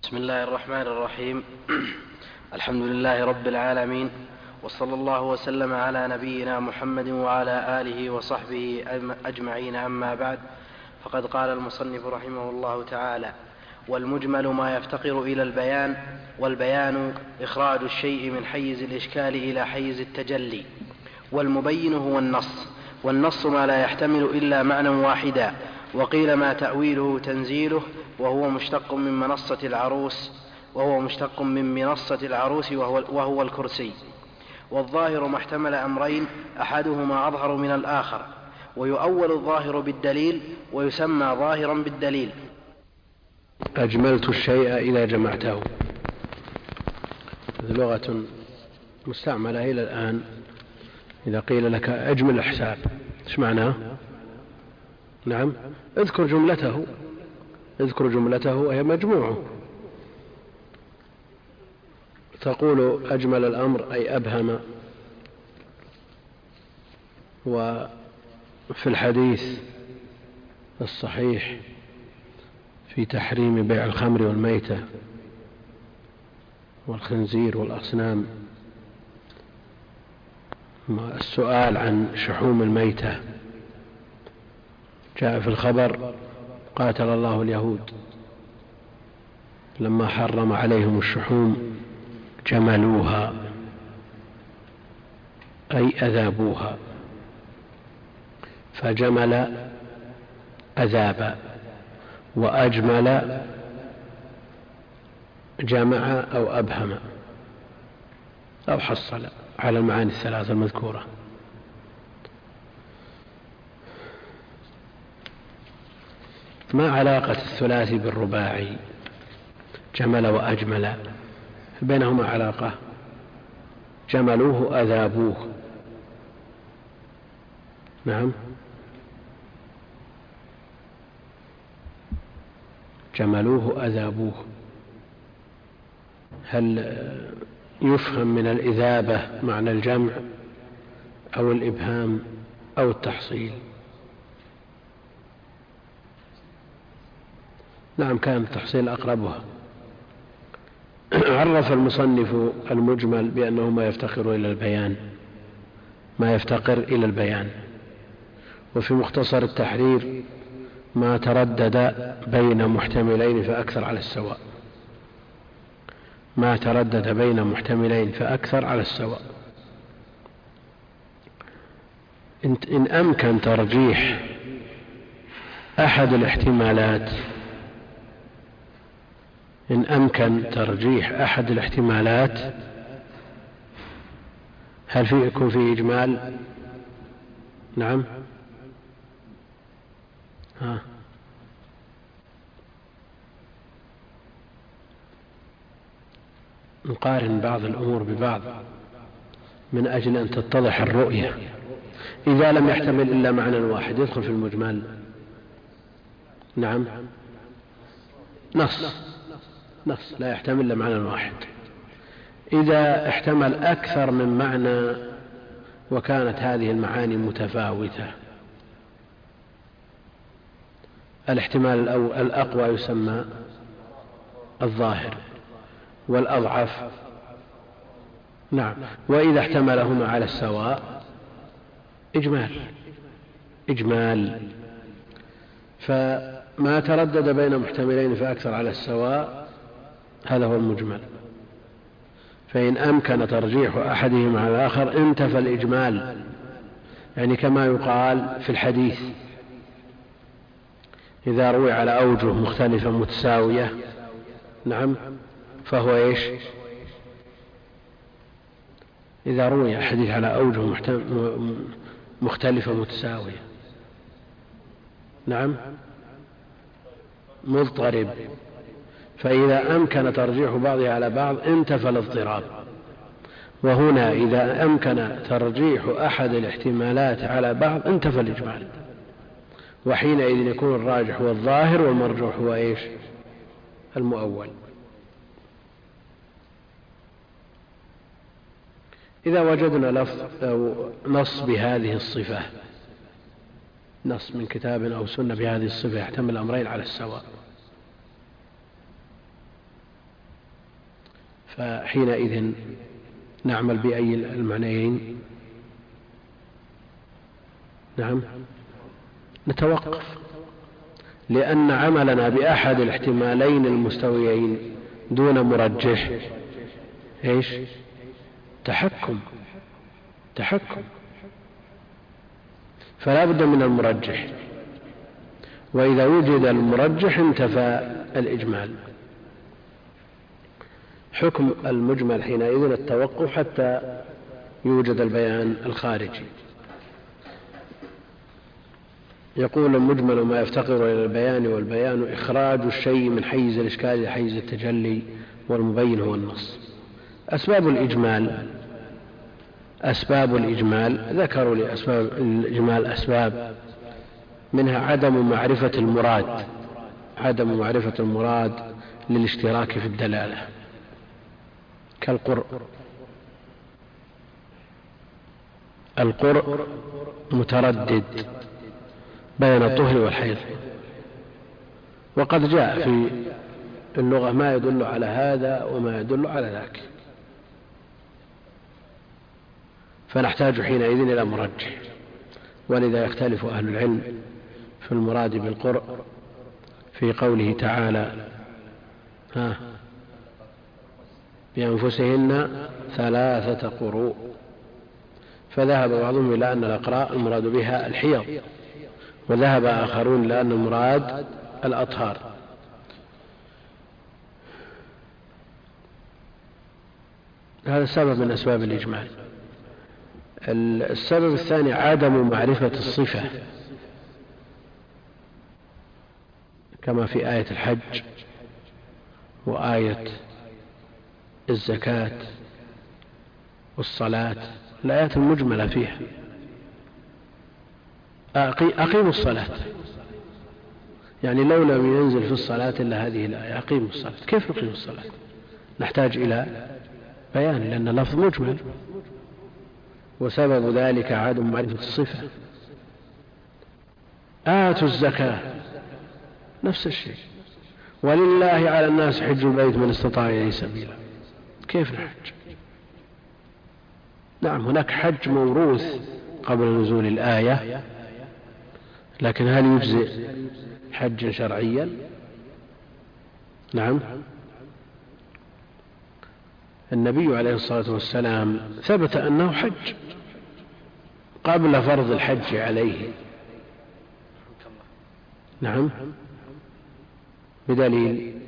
بسم الله الرحمن الرحيم. الحمد لله رب العالمين، وصلى الله وسلم على نبينا محمد وعلى آله وصحبه أجمعين. أما بعد، فقد قال المصنف رحمه الله تعالى: والمجمل ما يفتقر إلى البيان، والبيان إخراج الشيء من حيز الإشكال إلى حيز التجلي، والمبين هو النص، والنص ما لا يحتمل إلا معنى واحدا. وقيل ما تأويله تنزيله، وهو مشتق من منصة العروس وهو الكرسي. والظاهر ما احتمل أمرين، أحدهما أظهر من الآخر، ويؤول الظاهر بالدليل، ويسمى ظاهرا بالدليل. أجملت الشيء إذا جمعته، لغة مستعملة إلى الآن. إذا قيل لك أجمل الحساب، إيش معناه؟ نعم، اذكر جملته وهي مجموعه. تقول أجمل الأمر أي أبهم. وفي الحديث الصحيح في تحريم بيع الخمر والميتة والخنزير والأصنام السؤال عن شحوم الميتة، جاء في الخبر: قاتل الله اليهود لما حرم عليهم الشحوم جملوها، أي أذابوها، فجمل أذاب، وأجمل جمع أو أبهم أو حصل على المعاني الثلاثة المذكورة. ما علاقة الثلاثي بالرباعي جمل وأجمل؟ بينهما علاقة. جملوه أذابوه، نعم، جملوه أذابوه. هل يفهم من الإذابة معنى الجمع أو الإبهام أو التحصيل؟ نعم، كان التحصيل أقربها. عرف المصنف المجمل بأنه ما يفتقر إلى البيان. وفي مختصر التحرير: ما تردد بين محتملين فأكثر على السواء. إن أمكن ترجيح أحد الاحتمالات، هل يكون فيه إجمال؟ نعم. نقارن بعض الأمور ببعض من أجل أن تتضح الرؤية. إذا لم يحتمل إلا معنى واحد يدخل في المجمل. نعم، نص لا يحتمل إلا معنى واحد. إذا احتمل أكثر من معنى وكانت هذه المعاني متفاوتة، الاحتمال الأقوى يسمى الظاهر، والأضعف نعم. وإذا احتملهما على السواء إجمال. فما تردد بين محتملين فأكثر على السواء هذا هو المجمل. فإن أمكن ترجيح أحدهما على الآخر انتفى الإجمال، يعني كما يقال في الحديث: إذا روي على أوجه مختلفة متساوية، نعم، فهو إيش؟ إذا روي الحديث على أوجه مختلفة متساوية، نعم، مضطرب. فإذا أمكن ترجيح بعضها على بعض انتفى الاضطراب. وهنا إذا أمكن ترجيح أحد الاحتمالات على بعض انتفى الإجمال، وحينئذ يكون الراجح هو الظاهر والمرجوح هو إيش؟ المؤول. إذا وجدنا لفظ أو نص بهذه الصفة، نص من كتاب أو سنة بهذه الصفة يحتمل الأمرين على السواء، فحينئذ نعمل بأي المعنيين؟ نعم، نتوقف، لأن عملنا بأحد الاحتمالين المستويين دون مرجح ايش؟ تحكم، فلا بد من المرجح، وإذا وجد المرجح انتفى الإجمال. حكم المجمل حينئذ التوقف حتى يوجد البيان الخارجي. يقول: المجمل ما يفتقر إلى البيان، والبيان إخراج الشيء من حيز الإشكال إلى حيز التجلي، والمبين هو النص. أسباب الإجمال ذكروا لأسباب الإجمال أسباب، منها عدم معرفة المراد للاشتراك في الدلالة، القرء متردد بين الطهر والحيض، وقد جاء في اللغة ما يدل على هذا وما يدل على ذاك، فنحتاج حينئذ إلى مرجح. ولذا يختلف أهل العلم في المراد بالقرء في قوله تعالى: بأنفسهن 3 قروء، فذهب بعضهم إلى أن الأقراء المراد بها الحيض، وذهب آخرون إلى أن المراد الأطهار. هذا سبب من أسباب الإجمال. السبب الثاني عدم معرفة الصفة، كما في آية الحج وآية الزكاة والصلاة، الآيات المجملة فيها: أقيموا الصلاة، يعني لو لم ينزل في الصلاة إلا هذه الآية أقيموا الصلاة، كيف نقيم الصلاة؟ نحتاج إلى بيان، لأن اللفظ مجمل. وسبب ذلك عدم معرفة الصفة. آتوا الزكاة، نفس الشيء. ولله على الناس حج البيت من استطاع إليه سبيلا، كيف نحج؟ نعم، هناك حج موروث قبل نزول الآية، لكن هل يجزئ حجا شرعيا؟ نعم، النبي عليه الصلاة والسلام ثبت أنه حج قبل فرض الحج عليه. نعم، بدليل.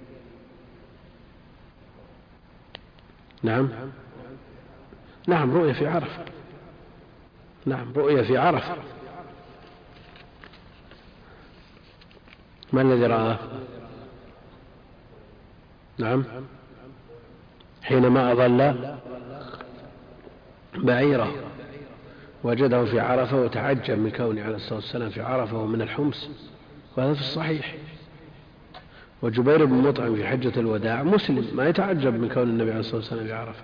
نعم، رؤية في عرفة. نعم، رؤية في عرفة. ما الذي رآه؟ نعم، حينما أضل بعيره وجده في عرفة، وتعجب من كونه عليه الصلاة والسلام في عرفة ومن الحمص، وهذا في الصحيح. وجبير بن مطعم في حجة الوداع مسلم، ما يتعجب من كون النبي عليه الصلاة والسلام في عرفة،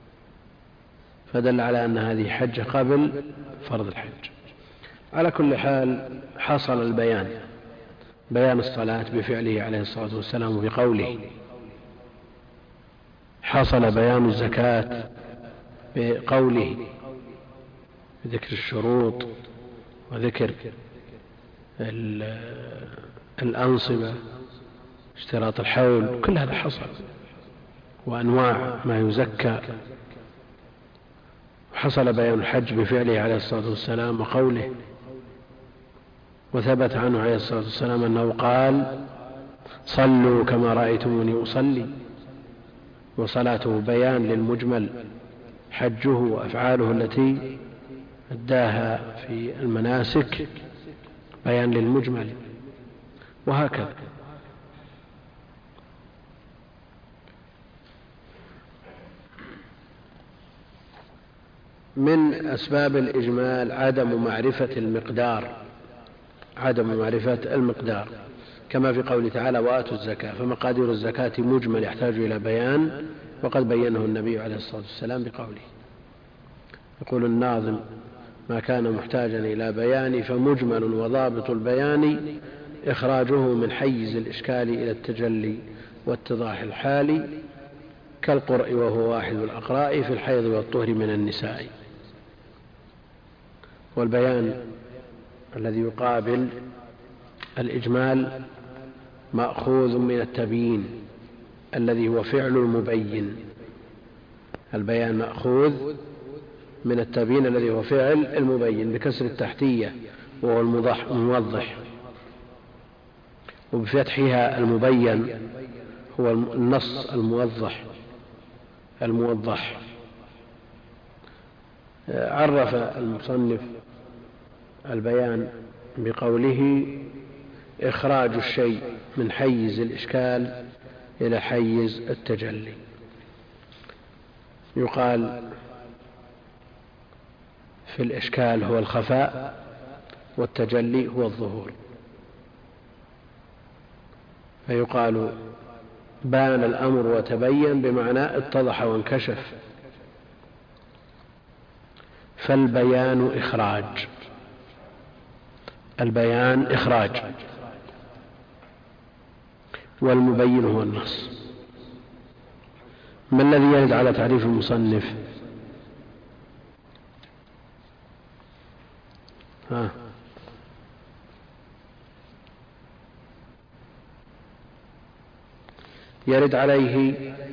فدل على أن هذه حجة قبل فرض الحج. على كل حال، حصل البيان، بيان الصلاة بفعله عليه الصلاة والسلام وبقوله، حصل بيان الزكاة بقوله، بذكر الشروط وذكر الأنصبة، اشتراط الحول، كل هذا حصل، وأنواع ما يزكى. حصل بيان الحج بفعله عليه الصلاة والسلام وقوله، وثبت عنه عليه الصلاة والسلام أنه قال: صلوا كما رأيتموني أصلي. وصلاته بيان للمجمل، حجه وأفعاله التي أداها في المناسك بيان للمجمل، وهكذا. من أسباب الإجمال عدم معرفة المقدار، كما في قوله تعالى: وآتوا الزكاة، فمقادير الزكاة مجمل يحتاج إلى بيان، وقد بينه النبي عليه الصلاة والسلام بقوله. يقول الناظم: ما كان محتاجا إلى بيان فمجمل، وضابط البيان إخراجه من حيز الإشكال إلى التجلي واتضاح الحال، كالقرء وهو واحد الأقراء في الحيض والطهر من النساء. والبيان الذي يقابل الإجمال مأخوذ من التبيين الذي هو فعل المبين. البيان مأخوذ من التبيين الذي هو فعل المبين بكسر التحتية وهو الموضح، وبفتحها المبين هو النص الموضح. عرف المصنف البيان بقوله إخراج الشيء من حيز الإشكال إلى حيز التجلي. يقال في الإشكال هو الخفاء، والتجلي هو الظهور. فيقال بان الأمر وتبين بمعنى اتضح وانكشف. فالبيان إخراج، البيان إخراج، والمبين هو النص. ما الذي يرد على تعريف المصنف؟ يرد عليه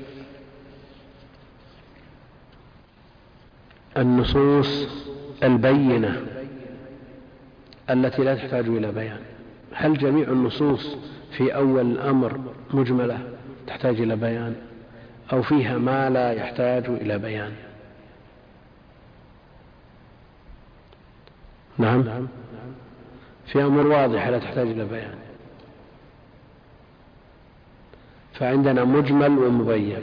النصوص البينة التي لا تحتاج إلى بيان. هل جميع النصوص في أول الأمر مجملة تحتاج إلى بيان، أو فيها ما لا يحتاج إلى بيان؟ نعم، في أمر واضح لا تحتاج إلى بيان. فعندنا مجمل ومبين.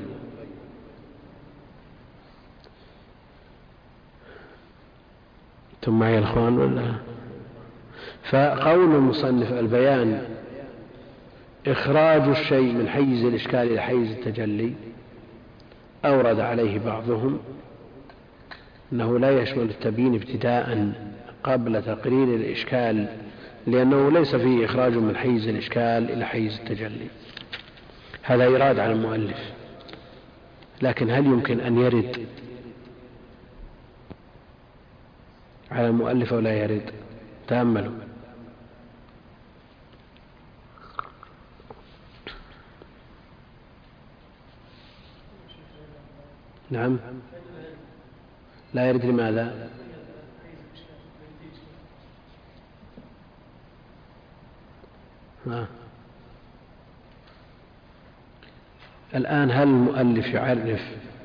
ثم معي الأخوان ولا؟ فقول المصنف البيان إخراج الشيء من حيز الإشكال إلى حيز التجلي، أورد عليه بعضهم أنه لا يشمل التبيين ابتداء قبل تقرير الإشكال، لأنه ليس فيه إخراج من حيز الإشكال إلى حيز التجلي. هذا إراد على المؤلف، لكن هل يمكن أن يرد على المؤلف أو لا يرد؟ تأملوا. نعم، لا يرد. لماذا؟ الآن هل المؤلف يعرف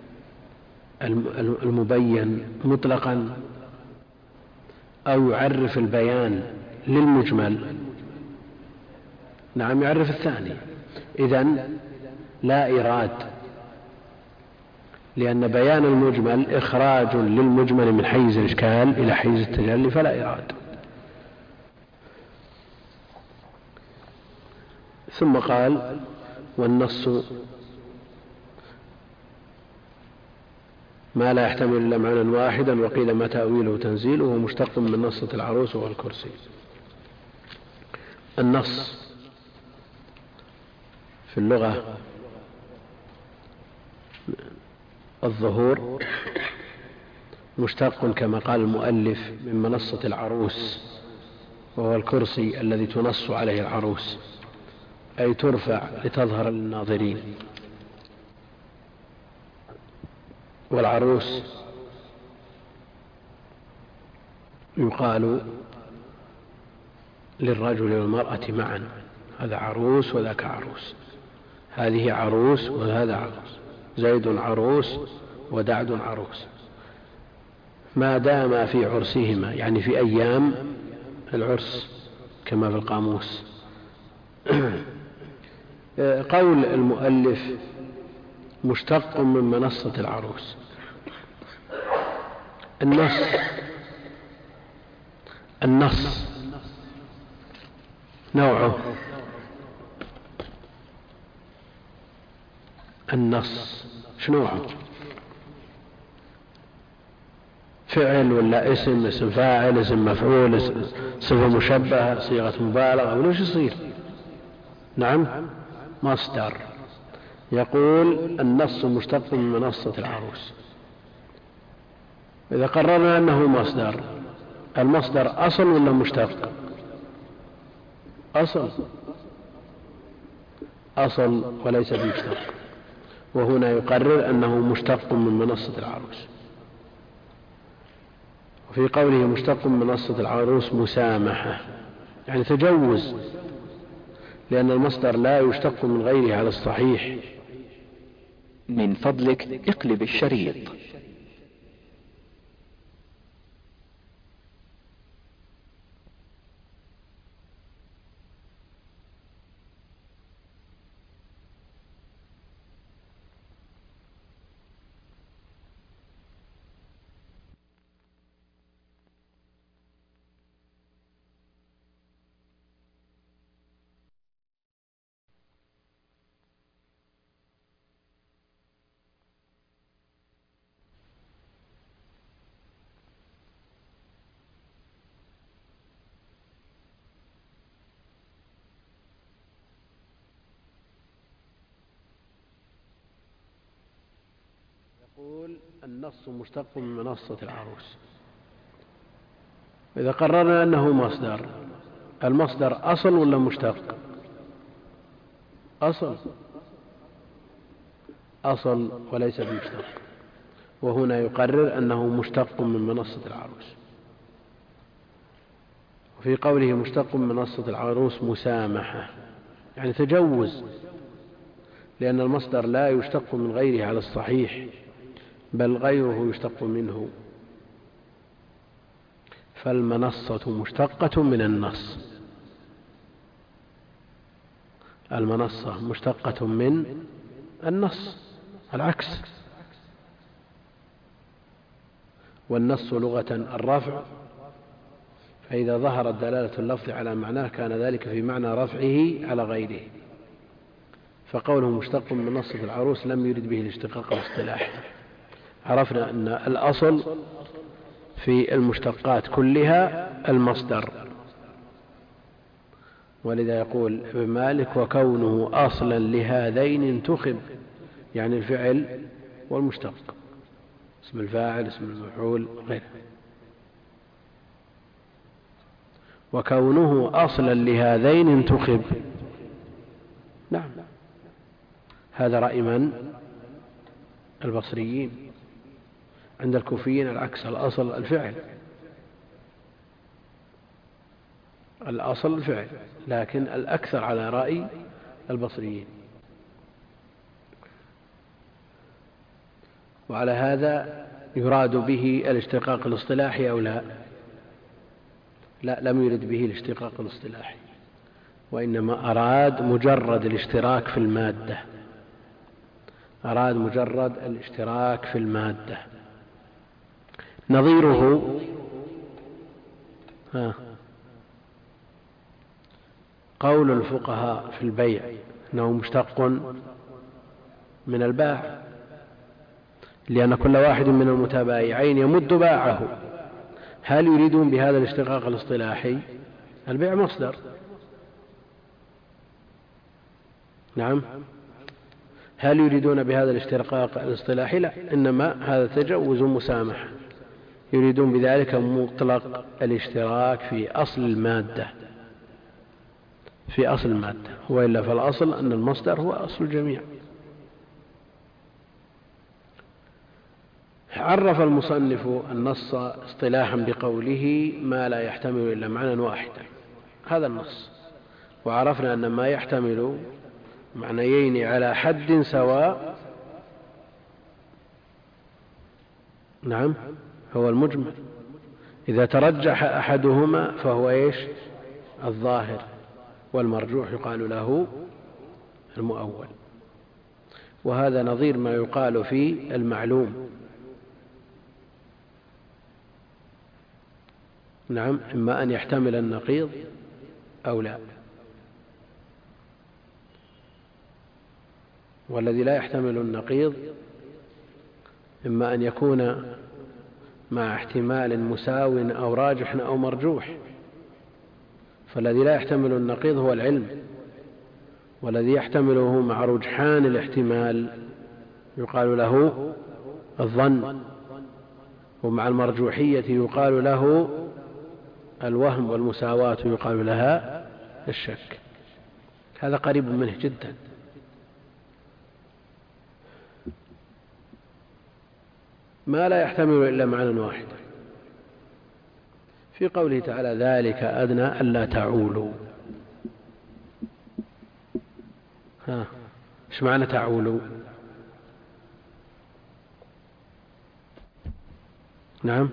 المبين مطلقا أو يعرف البيان للمجمل؟ نعم، يعرف الثاني. إذن لا إيراد، لأن بيان المجمل إخراج للمجمل من حيز الإشكال إلى حيز التجلي، فلا إيراد. ثم قال والنص ما لا يحتمل إلا معنى واحدا، وقيل ما تأويله تنزيله، ومشتق من نصة العروس والكرسي. النص في اللغة الظهور، مشتق كما قال المؤلف من منصة العروس، وهو الكرسي الذي تنص عليه العروس، أي ترفع لتظهر للناظرين. والعروس يقال للرجل والمرأة معا، هذا عروس وذاك عروس، هذه عروس وهذا عروس، زيد عروس ودعد عروس، ما دام في عرسهما، يعني في أيام العرس كما في القاموس. قول المؤلف مشتق من منصة العروس. النص نوعه، النص شنوعه؟ فعل ولا اسم فاعل، اسم مفعول، صفة مشبهة، صيغة مبالغة، ولا شو يصير؟ نعم، مصدر. يقول النص مشتق من منصة العروس. إذا قررنا أنه مصدر، المصدر أصل ولا مشتق؟ أصل وليس بمشتق، وهنا يقرر أنه مشتق من منصة العروس. وفي قوله مشتق من منصة العروس مسامحة، يعني تجوز، لأن المصدر لا يشتق من غيره على الصحيح. من فضلك اقلب الشريط. يقول النص مشتق من منصة العروس. إذا قررنا أنه مصدر، المصدر أصل ولا مشتق؟ أصل وليس بمشتق، وهنا يقرر أنه مشتق من منصة العروس. وفي قوله مشتق من منصة العروس مسامحة، يعني تجوز، لأن المصدر لا يشتق من غيره على الصحيح، بل غيره يشتق منه، فالمنصة مشتقة من النص. المنصة مشتقة من النص، العكس. والنص لغة الرفع، فإذا ظهرت دلالة اللفظ على معناه كان ذلك في معنى رفعه على غيره. فقوله مشتق من منصة العروس لم يرد به الاشتقاق الاصطلاحي. عرفنا أن الأصل في المشتقات كلها المصدر، ولذا يقول ابن مالك وكونه أصلا لهذين انتخب، يعني الفعل والمشتق، اسم الفاعل اسم المفعول غيره. وكونه أصلا لهذين انتخب، نعم، هذا رأي من؟ البصريين. عند الكوفيين العكس، الأصل الفعل، الأصل الفعل، لكن الأكثر على رأي البصريين. وعلى هذا يراد به الاشتقاق الاصطلاحي أو لا؟ لا، لم يرد به الاشتقاق الاصطلاحي، وإنما أراد مجرد الاشتراك في المادة، أراد مجرد الاشتراك في المادة. نظيره قول الفقهاء في البيع أنه مشتق من الباع، لأن كل واحد من المتبايعين يمد باعه. هل يريدون بهذا الاشتقاق الاصطلاحي؟ البيع مصدر، نعم. هل يريدون بهذا الاشتقاق الاصطلاحي؟ لا، إنما هذا تجوز مسامحة، يريدون بذلك مطلق الاشتراك في أصل المادة، في أصل المادة، وإلا فالأصل أن المصدر هو أصل الجميع. عرف المصنف النص اصطلاحا بقوله ما لا يحتمل إلا معنى واحدا، هذا النص. وعرفنا أن ما يحتمل معنيين على حد سواء، نعم، هو المجمل. إذا ترجح أحدهما فهو إيش؟ الظاهر، والمرجوح يقال له المؤول. وهذا نظير ما يقال في المعلوم، نعم، إما أن يحتمل النقيض أو لا. والذي لا يحتمل النقيض إما أن يكون مع احتمال مساو أو راجح أو مرجوح. فالذي لا يحتمل النقيض هو العلم، والذي يحتمله مع رجحان الاحتمال يقال له الظن، ومع المرجوحية يقال له الوهم، والمساواة يقال لها الشك. هذا قريب منه جدا. ما لا يحتمل إلا معنى واحد، في قوله تعالى ذلك أدنى ألا تعولوا. ايش معنى تعولوا؟ نعم،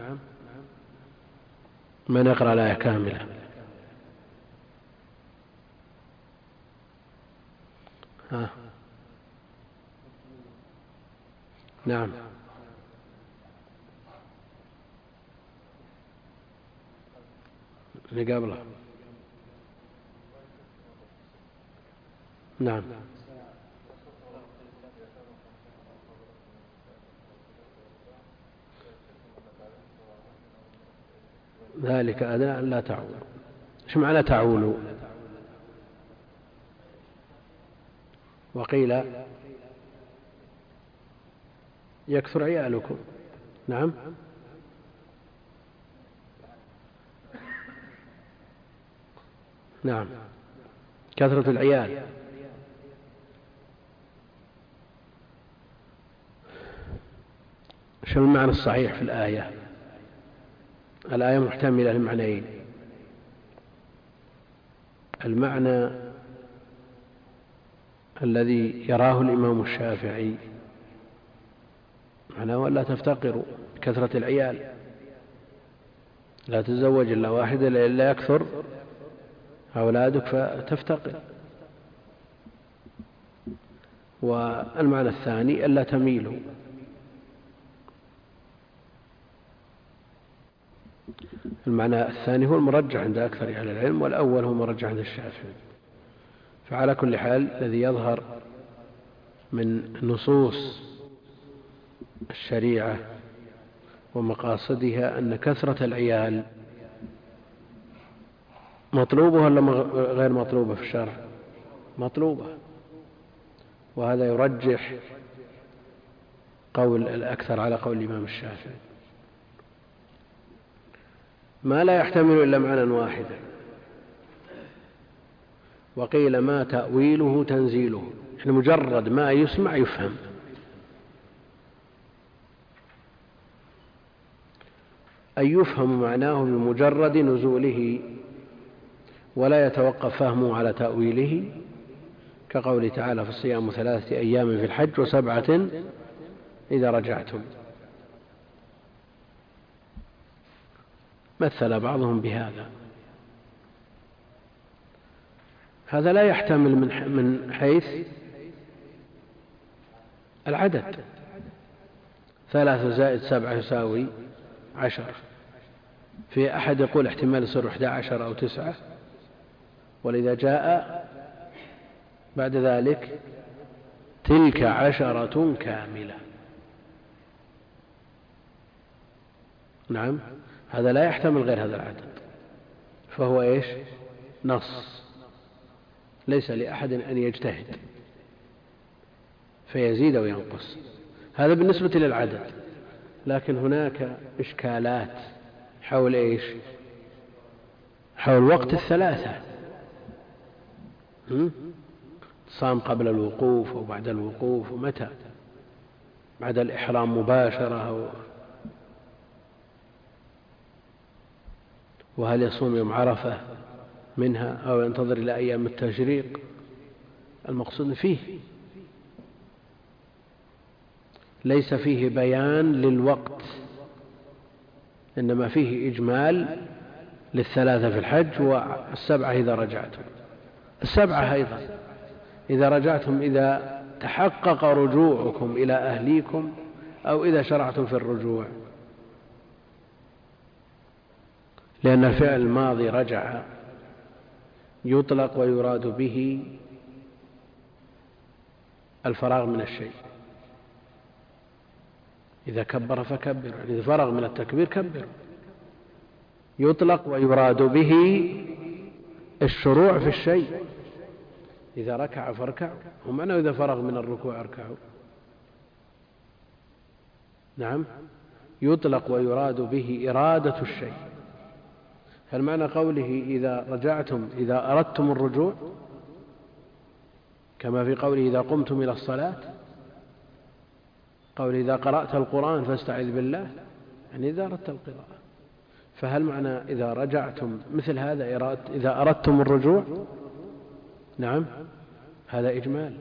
من يقرأ الآية كاملة؟ نعم، اللي قبله. نعم، ذلك أدنى أن لا تعولوا. ايش معنى تعولوا؟ وقيل يكثر عيالكم. نعم، نعم، كثرة العيال. شو المعنى الصحيح في الآية؟ الآية محتملة لمعنيين. المعنى الذي يراه الإمام الشافعي معناه لا تفتقروا كثرة العيال، لا تتزوج إلا واحدة إلا يكثر أولادك فتفتقر. والمعنى الثاني ألا تميلوا. المعنى الثاني هو المرجح عند أكثر أهل العلم، والأول هو مرجح عند الشافعي. فعلى كل حال الذي يظهر من نصوص الشريعة ومقاصدها أن كثرة العيال مطلوبة ولا غير مطلوبة في الشرع؟ مطلوبة، وهذا يرجح قول الأكثر على قول الإمام الشافعي. ما لا يحتمل إلا معنى واحدا، وقيل ما تأويله تنزيله، يعني مجرد ما يسمع يفهم. أي يفهم معناه بمجرد نزوله ولا يتوقف فهمه على تأويله، كقوله تعالى في الصيام 3 أيام في الحج و7 إذا رجعتم. مثل بعضهم بهذا. هذا لا يحتمل من حيث العدد، 3 زائد 7 يساوي 10. في أحد يقول احتمال يصير 11 أو 9، ولذا جاء بعد ذلك تلك 10 كاملة. نعم، هذا لا يحتمل غير هذا العدد، فهو إيش؟ نص، ليس لأحد أن يجتهد فيزيد وينقص. هذا بالنسبة للعدد. لكن هناك إشكالات حول إيش؟ حول وقت 3. صام قبل الوقوف أو بعد الوقوف، ومتى؟ بعد الإحرام مباشرة، وهل يصوم يوم عرفة منها أو ينتظر إلى أيام التشريق؟ المقصود فيه ليس فيه بيان للوقت، إنما فيه إجمال لل3 في الحج و7 إذا رجعتم. 7 أيضا إذا رجعتم، إذا تحقق رجوعكم إلى أهليكم أو إذا شرعتم في الرجوع، لأن الفعل الماضي رجع يطلق ويراد به الفراغ من الشيء. إذا كبر فكبر، يعني إذا فرغ من التكبير كبر. يطلق ويراد به الشروع في الشيء، إذا ركع فاركعوا، ومعنى إذا فرغ من الركوع اركعوا. نعم، يطلق ويراد به إرادة الشيء. هل معنى قوله إذا رجعتم إذا أردتم الرجوع كما في قوله إذا قمتم إلى الصلاة؟ قول إذا قرأت القرآن فاستعذ بالله، يعني إذا أردت القراءة. فهل معنى إذا رجعتم مثل هذا إذا أردتم الرجوع؟ نعم، هذا إجمال.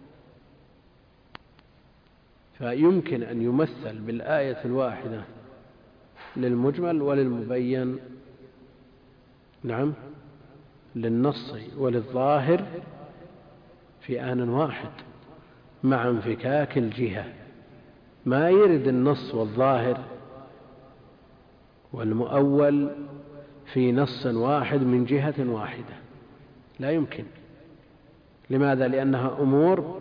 فيمكن أن يمثل بالآية الواحدة للمجمل وللمبين، نعم، للنص وللظاهر في آن واحد مع انفكاك الجهة. ما يرد النص والظاهر والمؤول في نص واحد من جهة واحدة، لا يمكن. لماذا؟ لأنها أمور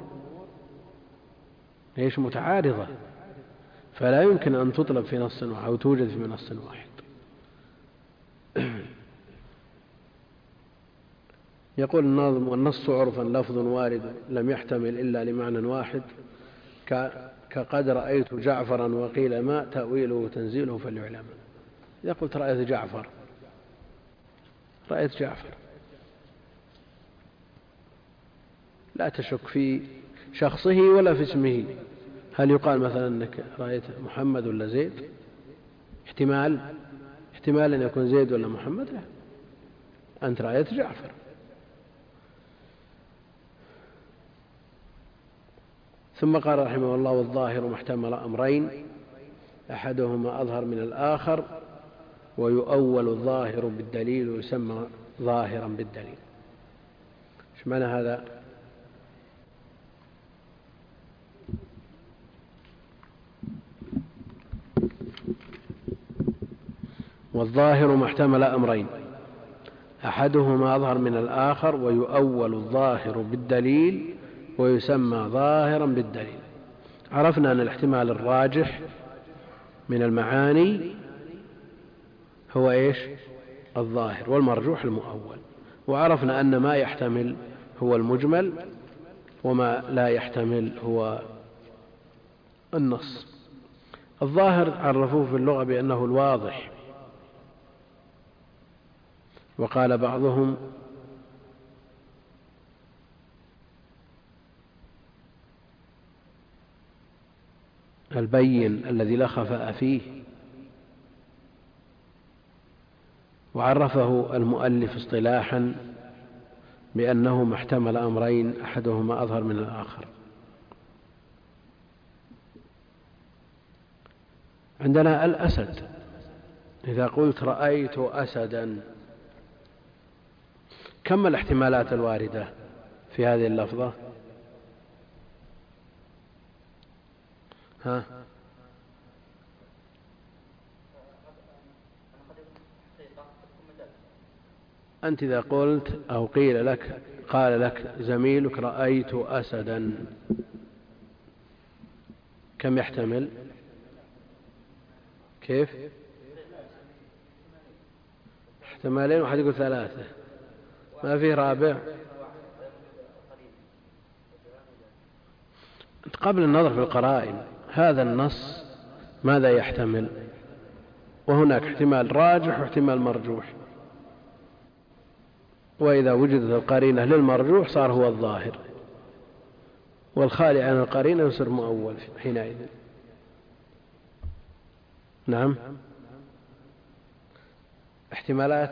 متعارضة، فلا يمكن أن تطلب في نص واحد أو توجد في نص واحد. يقول الناظم: والنص عرفا لفظ وارد لم يحتمل إلا لمعنى واحد، كقد رأيت جعفرا وقيل ما تأويله تنزيله فليعلم. إذا قلت رأيت جعفر، رأيت جعفر، لا تشك في شخصه ولا في اسمه. هل يقال مثلا أنك رأيت محمد ولا زيد؟ احتمال أن يكون زيد ولا محمد؟ لا، أنت رأيت جعفر. ثم قال رحمه الله: والظاهر ما احتمل أمرين أحدهما أظهر من الآخر، ويؤول الظاهر بالدليل ويسمى ظاهرا بالدليل. ايش معنى هذا؟ والظاهر ما احتمل أمرين أحدهما أظهر من الآخر، ويؤول الظاهر بالدليل ويسمى ظاهرا بالدليل. عرفنا أن الاحتمال الراجح من المعاني هو الظاهر، والمرجوح المؤول. وعرفنا أن ما يحتمل هو المجمل، وما لا يحتمل هو النص. الظاهر عرفوه في اللغة بأنه الواضح، وقال بعضهم البين الذي لا خفاء فيه. وعرفه المؤلف اصطلاحا بأنه ما احتمل أمرين أحدهما أظهر من الآخر. عندنا الأسد، إذا قلت رأيت أسدا، كم الاحتمالات الواردة في هذه اللفظة؟ أنت إذا قلت أو قال لك زميلك رأيت أسدا، كم يحتمل؟ كيف؟ احتمالين، واحد يقول ثلاثة، ما فيه رابع. قبل النظر في القرائن، هذا النص ماذا يحتمل؟ وهناك احتمال راجح واحتمال مرجوح، وإذا وجدت القرينة للمرجوح صار هو الظاهر، والخالي عن القرينة يصير مؤول حينئذ. نعم، احتمالات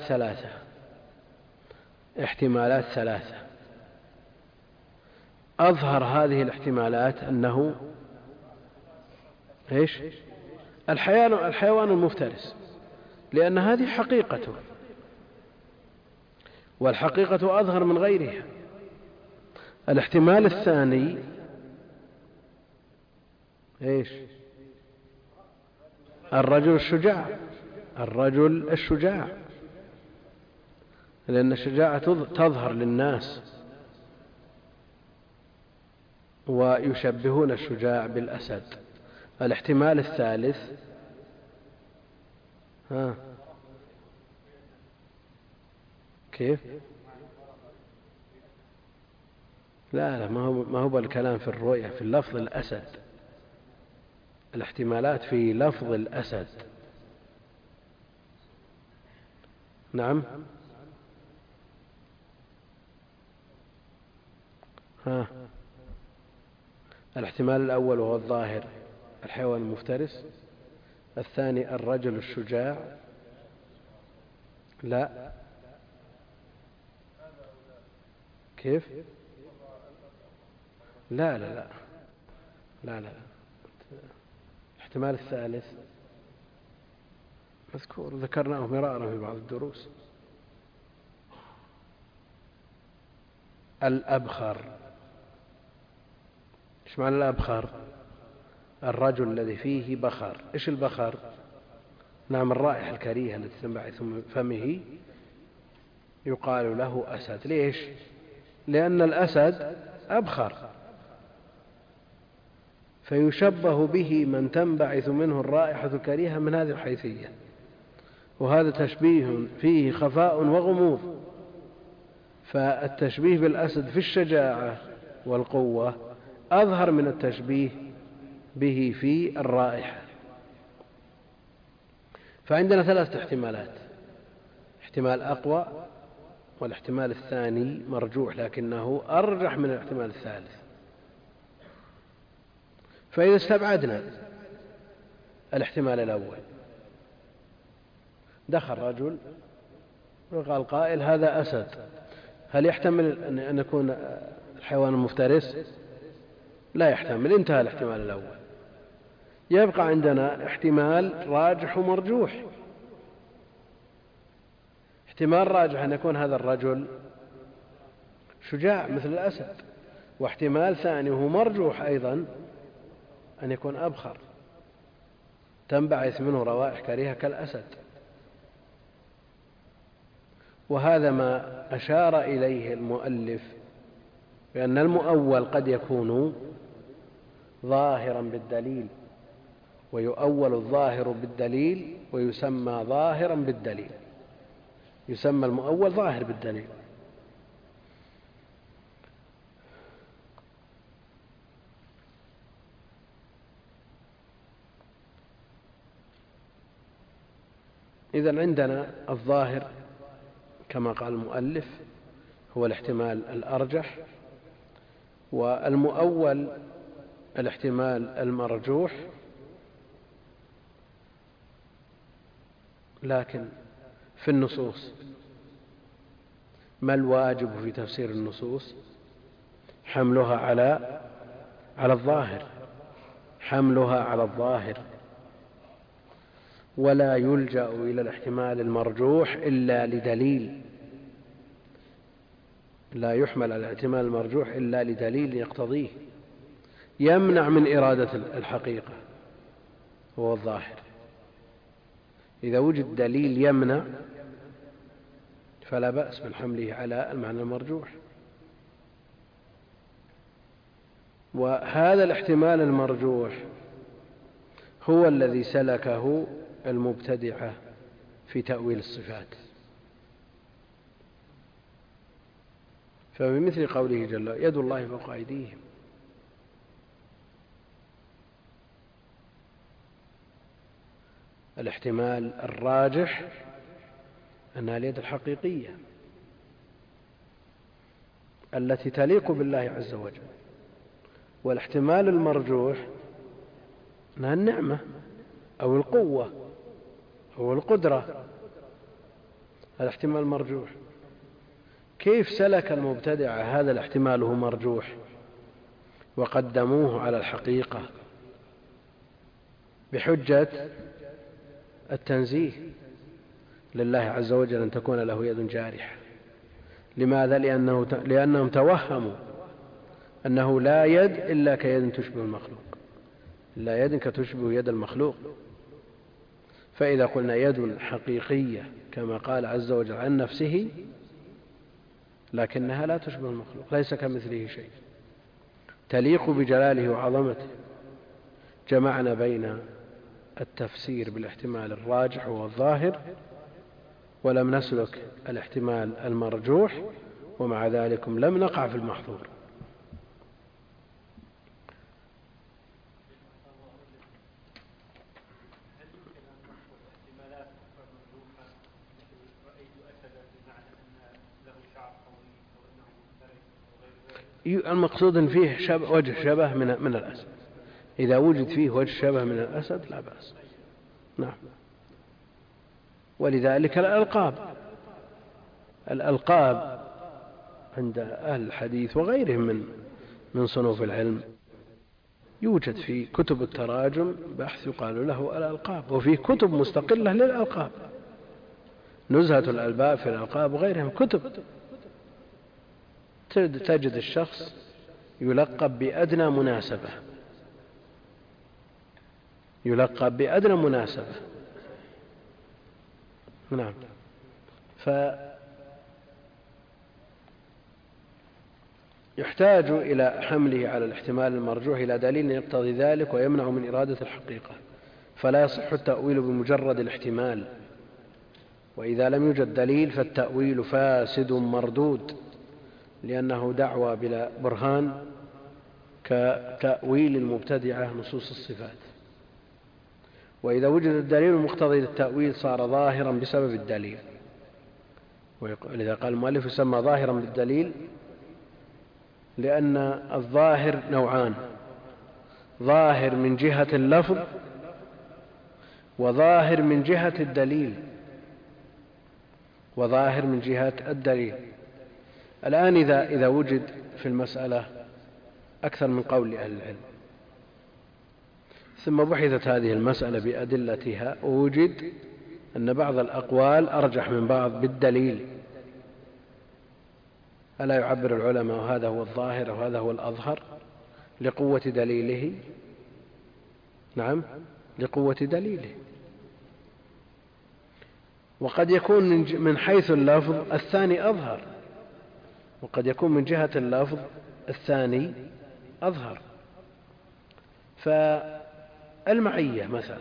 ثلاثة. أظهر هذه الاحتمالات أنه الحيوان المفترس، لأن هذه حقيقته، والحقيقة أظهر من غيرها. الاحتمال الثاني الرجل الشجاع، لأن الشجاعة تظهر للناس، ويشبهون الشجاع بالأسد. الاحتمال الثالث كيف؟ لا ما هو الكلام في الرؤية، في لفظ الأسد، الاحتمالات في لفظ الأسد. نعم. الاحتمال الأول وهو الظاهر الحيوان المفترس. الثاني الرجل الشجاع. لا. كيف؟ لا لا لا لا لا. الاحتمال الثالث مذكور، ذكرناه مرارا في بعض الدروس. الأبخر. ايش معنى الأبخر؟ الرجل الذي فيه بخر. ايش البخر؟ نعم، الرائحة الكريهة التي تنبعث من فمه يقال له أسد. ليش؟ لأن الأسد أبخر، فيشبه به من تنبعث منه الرائحة الكريهة من هذه الحيثية، وهذا تشبيه فيه خفاء وغموض. فالتشبيه بالأسد في الشجاعة والقوة أظهر من التشبيه به في الرائحة. فعندنا ثلاثة احتمالات: احتمال أقوى، والاحتمال الثاني مرجوح لكنه أرجح من الاحتمال الثالث. فإذا استبعدنا الاحتمال الأول، دخل رجل وقال قائل هذا أسد، هل يحتمل أن يكون الحيوان المفترس؟ لا يحتمل، انتهى الاحتمال الأول. يبقى عندنا احتمال راجح ومرجوح. احتمال راجح أن يكون هذا الرجل شجاع مثل الأسد، واحتمال ثاني وهو مرجوح أيضا أن يكون أبخر تنبعث منه روائح كريهة كالأسد. وهذا ما أشار إليه المؤلف، بأن المؤول قد يكون ظاهرا بالدليل، ويؤول الظاهر بالدليل ويسمى ظاهرا بالدليل، يسمى المؤول ظاهر بالدليل. إذن عندنا الظاهر كما قال المؤلف هو الاحتمال الأرجح، والمؤول الاحتمال المرجوح. لكن في النصوص ما الواجب في تفسير النصوص؟ حملها على الظاهر، حملها على الظاهر، ولا يلجأ إلى الاحتمال المرجوح إلا لدليل. لا يحمل على الاحتمال المرجوح إلا لدليل يقتضيه، يمنع من إرادة الحقيقة، هو الظاهر. إذا وجد دليل يمنع فلا بأس من حمله على المعنى المرجوح. وهذا الاحتمال المرجوح هو الذي سلكه المبتدعة في تأويل الصفات. فبمثل قوله جل يد الله فوق أيديهم، الاحتمال الراجح أنها اليد الحقيقية التي تليق بالله عز وجل، والاحتمال المرجوح أنها النعمة أو القوة أو القدرة. الاحتمال المرجوح. كيف سلك المبتدع هذا الاحتمال وهو مرجوح وقدموه على الحقيقة بحجة التنزيه لله عز وجل أن تكون له يد جارحة؟ لماذا؟ لأنهم توهموا أنه لا يد إلا كيد تشبه المخلوق، لا يد كتشبه يد المخلوق. فإذا قلنا يد حقيقية كما قال عز وجل عن نفسه، لكنها لا تشبه المخلوق، ليس كمثله شيء، تليق بجلاله وعظمته، جمعنا بين التفسير بالاحتمال الراجح والظاهر، ولم نسلك الاحتمال المرجوح، ومع ذلك لم نقع في المحظور. المقصود أن فيه وجه شبه من الأسد، إذا وجد فيه وجه شبه من الأسد لا بأس. نعم. ولذلك الألقاب عند أهل الحديث وغيرهم من صنوف العلم يوجد في كتب التراجم بحث يقال له الألقاب، وفي كتب مستقلة للألقاب، نزهة الألباب في الألقاب وغيرهم كتب تجد الشخص يلقب بأدنى مناسبة. نعم. فيحتاج إلى حمله على الاحتمال المرجوح إلى دليل يقتضي ذلك ويمنع من إرادة الحقيقة، فلا يصح التأويل بمجرد الاحتمال، وإذا لم يوجد دليل فالتأويل فاسد مردود، لأنه دعوى بلا برهان كتأويل المبتدعة نصوص الصفات. وإذا وجد الدليل المقتضي للتأويل صار ظاهرا بسبب الدليل، ولذا قال المؤلف يسمى ظاهرا بالدليل، لأن الظاهر نوعان: ظاهر من جهة اللفظ وظاهر من جهة الدليل. الآن إذا وجد في المسألة أكثر من قول لأهل العلم، ثم بحثت هذه المسألة بأدلتها ووجد أن بعض الأقوال أرجح من بعض بالدليل، ألا يعبر العلماء هذا هو الظاهر وهذا هو الأظهر لقوة دليله؟ نعم، لقوة دليله. وقد يكون من حيث اللفظ الثاني أظهر، وقد يكون من جهة اللفظ الثاني أظهر. فالمعية مثلا،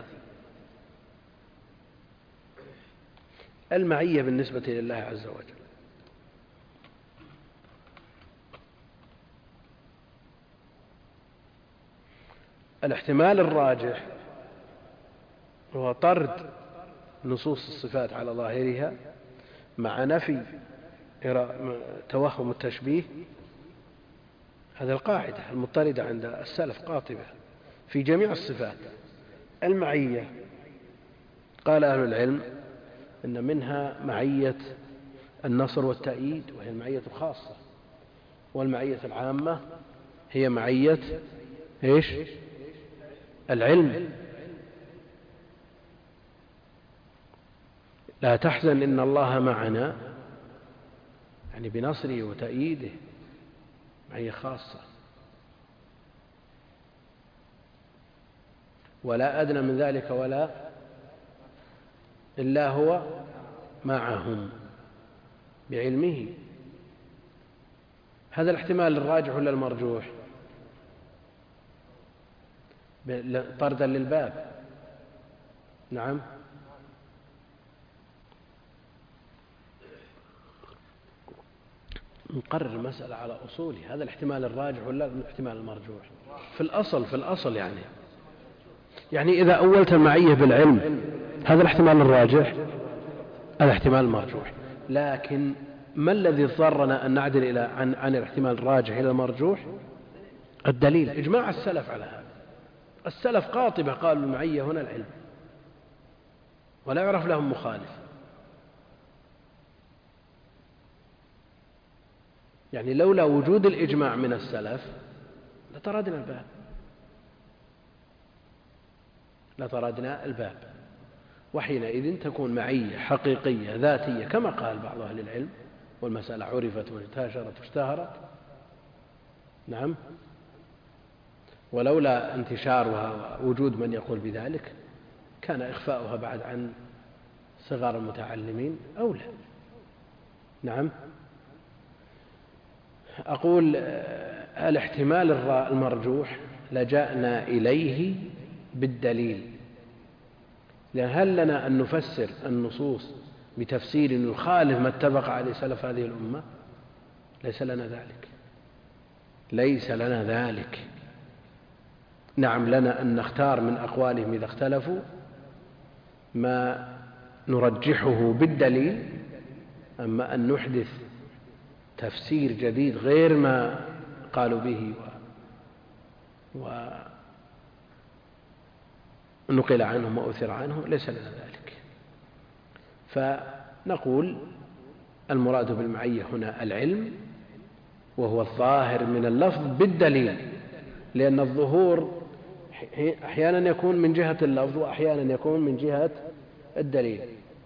المعية بالنسبة لله عز وجل الاحتمال الراجح هو طرد نصوص الصفات على ظاهرها مع نفي توهم التشبيه. هذه القاعدة المضطردة عند السلف قاطبة في جميع الصفات. المعية قال أهل العلم إن منها معية النصر والتأييد وهي المعية الخاصة، والمعية العامة هي معية العلم. لا تحزن إن الله معنا، يعني بنصره وتأييده، معية خاصة. ولا أدنى من ذلك ولا إلا هو معهم بعلمه. هذا الاحتمال الراجح ولا المرجوح؟ طردا للباب. نعم. نقرر المسألة على أصولها. هذا الاحتمال الراجح ولا الاحتمال المرجوح؟ في الأصل يعني إذا أولت المعية بالعلم هذا الاحتمال الراجح، هذا احتمال المرجوح. لكن ما الذي اضطرنا أن نعدل عن الاحتمال الراجح إلى المرجوح؟ الدليل، إجماع السلف على هذا. السلف قاطبة قالوا المعية هنا العلم ولا يعرف لهم مخالف. يعني لولا وجود الإجماع من السلف لطردنا الباب. وحينئذ تكون معية حقيقية ذاتية كما قال بعض أهل العلم، والمسألة عرفت وانتشرت واشتهرت. نعم. ولولا انتشارها ووجود من يقول بذلك كان إخفاؤها بعد عن صغار المتعلمين أولى. نعم. أقول الاحتمال المرجوح لجأنا إليه بالدليل، لأن هل لنا أن نفسر النصوص بتفسير يخالف ما اتفق عليه سلف هذه الأمة؟ ليس لنا ذلك. نعم، لنا أن نختار من أقوالهم إذا اختلفوا ما نرجحه بالدليل، أما أن نحدث تفسير جديد غير ما قالوا به ونقل عنهم وأثر عنهم، ليس لنا ذلك. فنقول المراد بالمعية هنا العلم، وهو الظاهر من اللفظ بالدليل، لأن الظهور أحيانا يكون من جهة اللفظ وأحيانا يكون من جهة الدليل.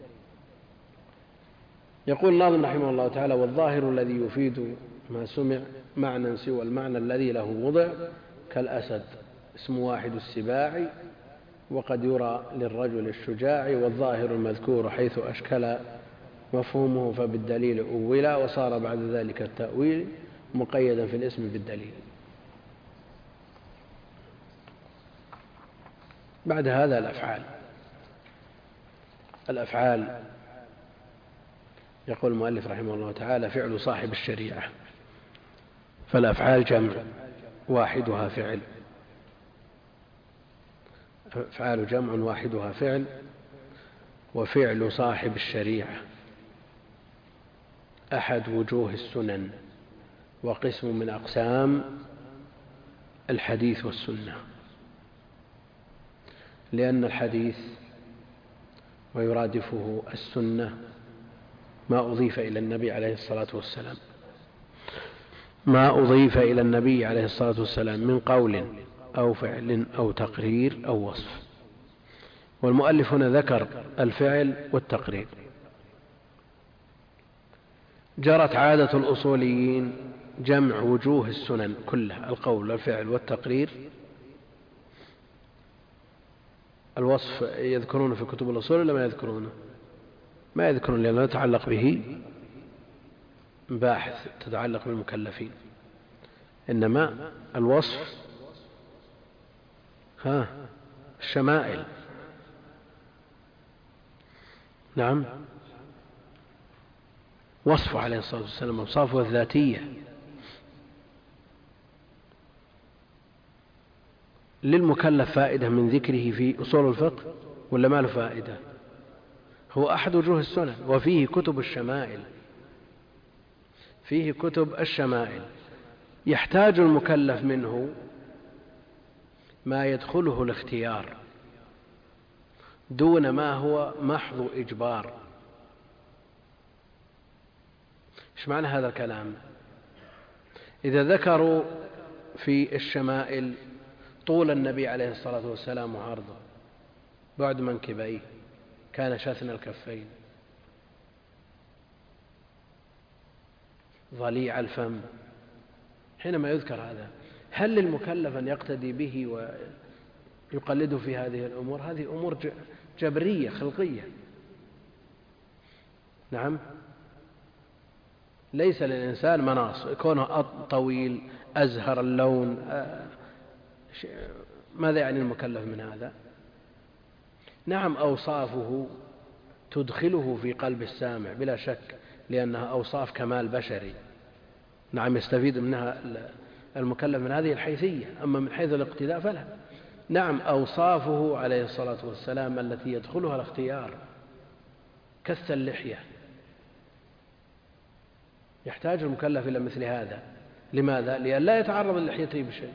يقول الناظم رحمه الله تعالى: والظاهر الذي يفيد ما سمع معنى سوى المعنى الذي له وضع، كالأسد اسم واحد السباع، وقد يرى للرجل الشجاع، والظاهر المذكور حيث أشكل مفهومه فبالدليل أولا، وصار بعد ذلك التأويل مقيدا في الاسم بالدليل. بعد هذا الأفعال يقول المؤلف رحمه الله تعالى: فعل صاحب الشريعة. فالأفعال جمع واحدها فعل، أفعال جمع واحدها فعل. وفعل صاحب الشريعة أحد وجوه السنن، وقسم من أقسام الحديث والسنة، لأن الحديث ويرادفه السنة ما أضيف إلى النبي عليه الصلاة والسلام، ما أضيف إلى النبي عليه الصلاة والسلام من قول أو فعل أو تقرير أو وصف. والمؤلف هنا ذكر الفعل والتقرير. جرت عادة الأصوليين جمع وجوه السنن كلها: القول والفعل والتقرير. الوصف يذكرونه في كتب الأصول ولا ما يذكرونه؟ ما يذكرون، لأنه يتعلق به مباحث تتعلق بالمكلفين. إنما الوصف الشمائل. نعم، وصفه عليه الصلاة والسلام أوصافه الذاتية. للمكلف فائدة من ذكره في أصول الفقه ولا ما له فائدة؟ هو أحد وجوه السنن، وفيه كتب الشمائل، فيه كتب الشمائل يحتاج المكلف منه ما يدخله الاختيار دون ما هو محض إجبار. إيش معنى هذا الكلام؟ إذا ذكروا في الشمائل طول النبي عليه الصلاة والسلام وعرضه، بعد منكبيه، كان شاثن الكفين، ضليع الفم، حينما يذكر هذا هل للمكلف أن يقتدي به ويقلده في هذه الأمور؟ هذه أمور جبرية خلقية. نعم، ليس للإنسان مناص، كونه طويل أزهر اللون، ماذا يعني المكلف من هذا؟ نعم، أوصافه تدخله في قلب السامع بلا شك، لأنها أوصاف كمال بشري. نعم، يستفيد منها المكلف من هذه الحيثية، أما من حيث الاقتداء فلا. نعم، أوصافه عليه الصلاة والسلام التي يدخلها الاختيار، كث اللحية، يحتاج المكلف إلى مثل هذا. لماذا؟ لأن لا يتعرض للحيته بشيء.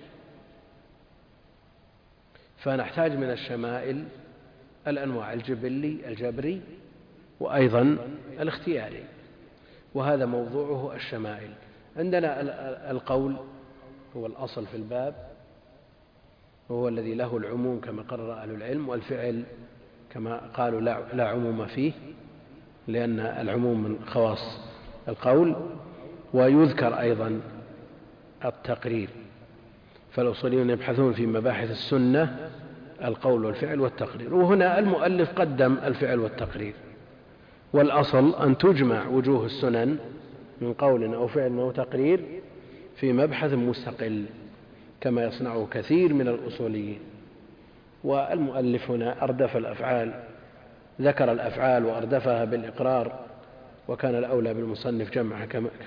فنحتاج من الشمائل الأنواع الجبري وأيضا الاختياري، وهذا موضوعه الشمائل. عندنا القول هو الأصل في الباب، وهو الذي له العموم كما قرر أهل العلم، والفعل كما قالوا لا عموم فيه، لأن العموم من خواص القول. ويذكر أيضا التقرير، فالأصوليون يبحثون في مباحث السنة القول والفعل والتقرير، وهنا المؤلف قدم الفعل والتقرير. والأصل أن تجمع وجوه السنن من قول أو فعل أو تقرير في مبحث مستقل، كما يصنعه كثير من الأصوليين. والمؤلف هنا أردف الأفعال، ذكر الأفعال وأردفها بالإقرار، وكان الأولى بالمصنف جمعها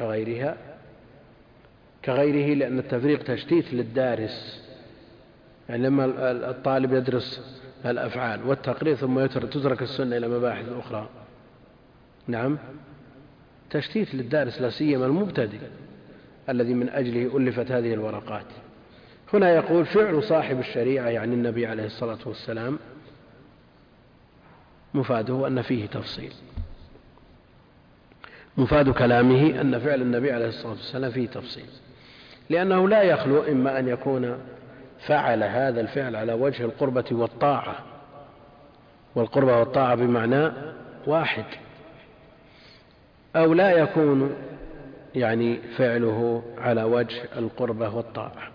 كغيره، لأن التفريق تشتيت للدارس. يعني لما الطالب يدرس الأفعال والتقرير ثم تترك السنة إلى مباحث أخرى، نعم، تشتيت للدارس، لا سيما المبتدئ. الذي من أجله ألفت هذه الورقات. هنا يقول فعل صاحب الشريعة يعني النبي عليه الصلاة والسلام مفاده أن فيه تفصيل، مفاد كلامه أن فعل النبي عليه الصلاة والسلام فيه تفصيل، لأنه لا يخلو إما أن يكون فعل هذا الفعل على وجه القربة والطاعة، والقربة والطاعة بمعنى واحد، أو لا يكون يعني فعله على وجه القربة والطاعة.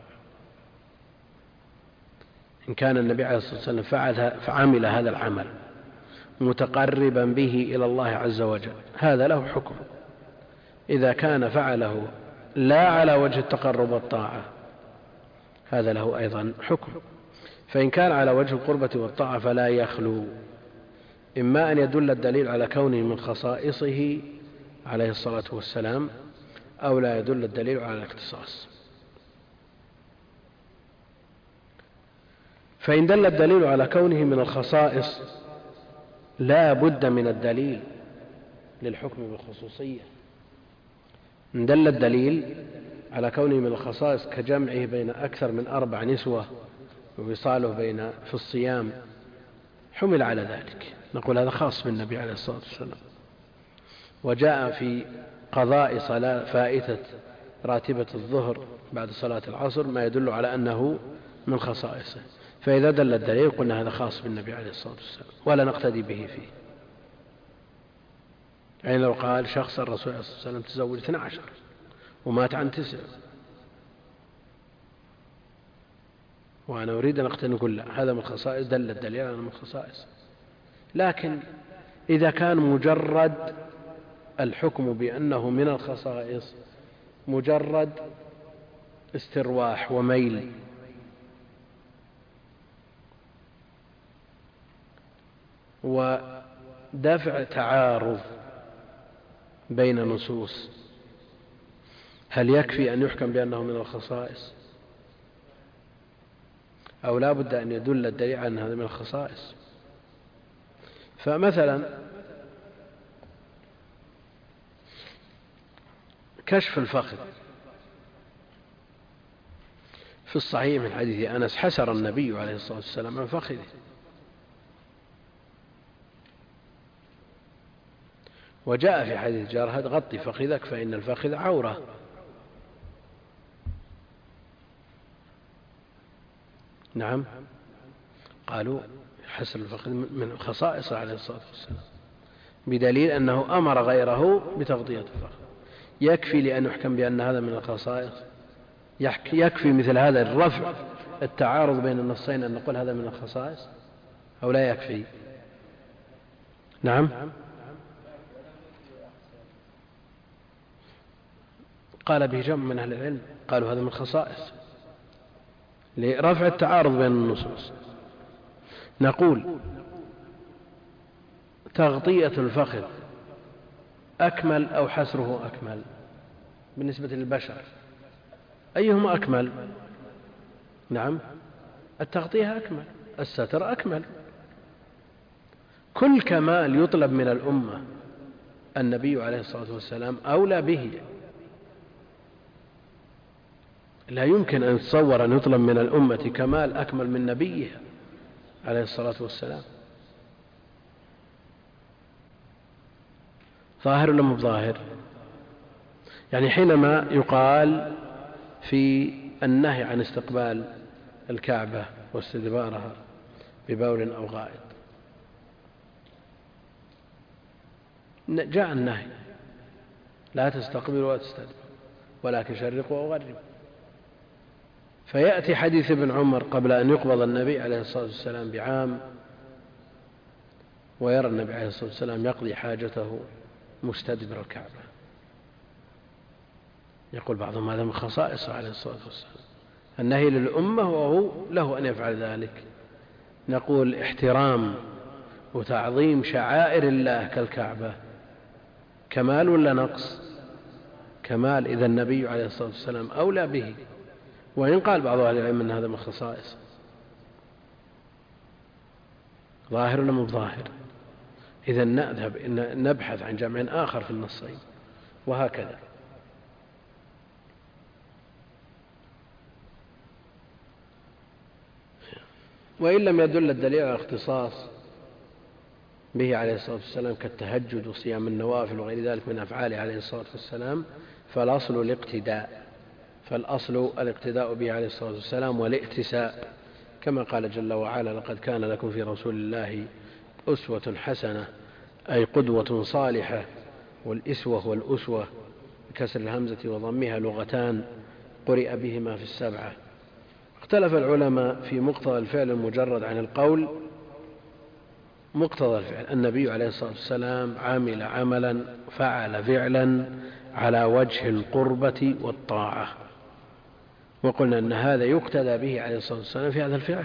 إن كان النبي عليه الصلاة والسلام فعمل هذا العمل متقربا به إلى الله عز وجل هذا له حكم. إذا كان فعله لا على وجه التقرب والطاعة هذا له أيضا حكم. فإن كان على وجه القربة والطاعة فلا يخلو إما أن يدل الدليل على كونه من خصائصه عليه الصلاة والسلام أو لا يدل الدليل على الاختصاص. فإن دل الدليل على كونه من الخصائص لا بد من الدليل للحكم بالخصوصية. إن دل الدليل على كونه من الخصائص كجمعه بين أكثر من 4 نسوة ووصاله في الصيام حمل على ذلك، نقول هذا خاص بالنبي عليه الصلاة والسلام. وجاء في قضاء صلاة فائتة راتبة الظهر بعد صلاة العصر ما يدل على أنه من خصائصه. فإذا دل الدليل قلنا هذا خاص بالنبي عليه الصلاة والسلام ولا نقتدي به فيه. يعني لو قال شخص الرسول عليه الصلاة والسلام تزوج 12 ومات عن 9 وأنا أريد أن أقتني، نقول لا هذا من خصائص، دل الدليل على من خصائص. لكن إذا كان مجرد الحكم بأنه من الخصائص مجرد استرواح وميل ودفع تعارض بين نصوص، هل يكفي أن يحكم بأنه من الخصائص أو لا بد أن يدل الدليل على أن هذا من الخصائص؟ فمثلا كشف الفخذ في الصحيح من حديث أنس حسر النبي عليه الصلاة والسلام عن فخذه، وجاء في حديث جارهد غطي فخذك فإن الفخذ عورة. نعم، قالوا حسر الفخذ من خصائصه عليه الصلاة والسلام بدليل أنه أمر غيره بتغطية الفخذ. يكفي لأن يحكم بأن هذا من الخصائص؟ يكفي مثل هذا الرفع التعارض بين النصين أن نقول هذا من الخصائص أو لا يكفي؟ نعم، قال به جمع من أهل العلم قالوا هذا من الخصائص لرفع التعارض بين النصوص. نقول تغطية الفخذ أكمل أو حسره أكمل بالنسبة للبشر؟ أيهما أكمل؟ نعم، التغطية أكمل، الستر أكمل. كل كمال يطلب من الأمة النبي عليه الصلاة والسلام أولى به. لا يمكن أن يتصور أن يطلب من الأمة كمال أكمل من نبيها عليه الصلاة والسلام. ظاهر ولا مو ظاهر؟ يعني حينما يقال في النهي عن استقبال الكعبة واستدبارها ببول أو غائط، جاء النهي لا تستقبل ولا تستدبر ولكن شرقوا أو غربوا، فيأتي حديث ابن عمر قبل أن يقبض النبي عليه الصلاة والسلام بعام ويرى النبي عليه الصلاة والسلام يقضي حاجته مستدبر الكعبة. يقول بعضهم هذا من خصائصه عليه الصلاة والسلام، النهي للأمة وهو له أن يفعل ذلك. نقول احترام وتعظيم شعائر الله كالكعبة كمال ولا نقص؟ كمال. إذا النبي عليه الصلاة والسلام أولى به، وإن قال بعض أهل العلم أن هذا من خصائص. ظاهر ولا مو ظاهر؟ إذا نذهب نبحث عن جمع آخر في النصين وهكذا. وإن لم يدل الدليل على اختصاص به عليه الصلاة والسلام كالتهجد وصيام النوافل وغير ذلك من أفعاله عليه الصلاة والسلام، فالأصل الاقتداء به عليه الصلاة والسلام والائتساء، كما قال جل وعلا: لقد كان لكم في رسول الله أسوة حسنة، أي قدوة صالحة. والإسوة والأسوة بكسر الهمزة وضمها لغتان قرئ بهما في السبعة. اختلف العلماء في مقتضى الفعل المجرد عن القول. مقتضى الفعل: النبي عليه الصلاة والسلام عمل عملا، فعل فعلا على وجه القربة والطاعة، وقلنا أن هذا يقتدى به عليه الصلاة والسلام في هذا الفعل،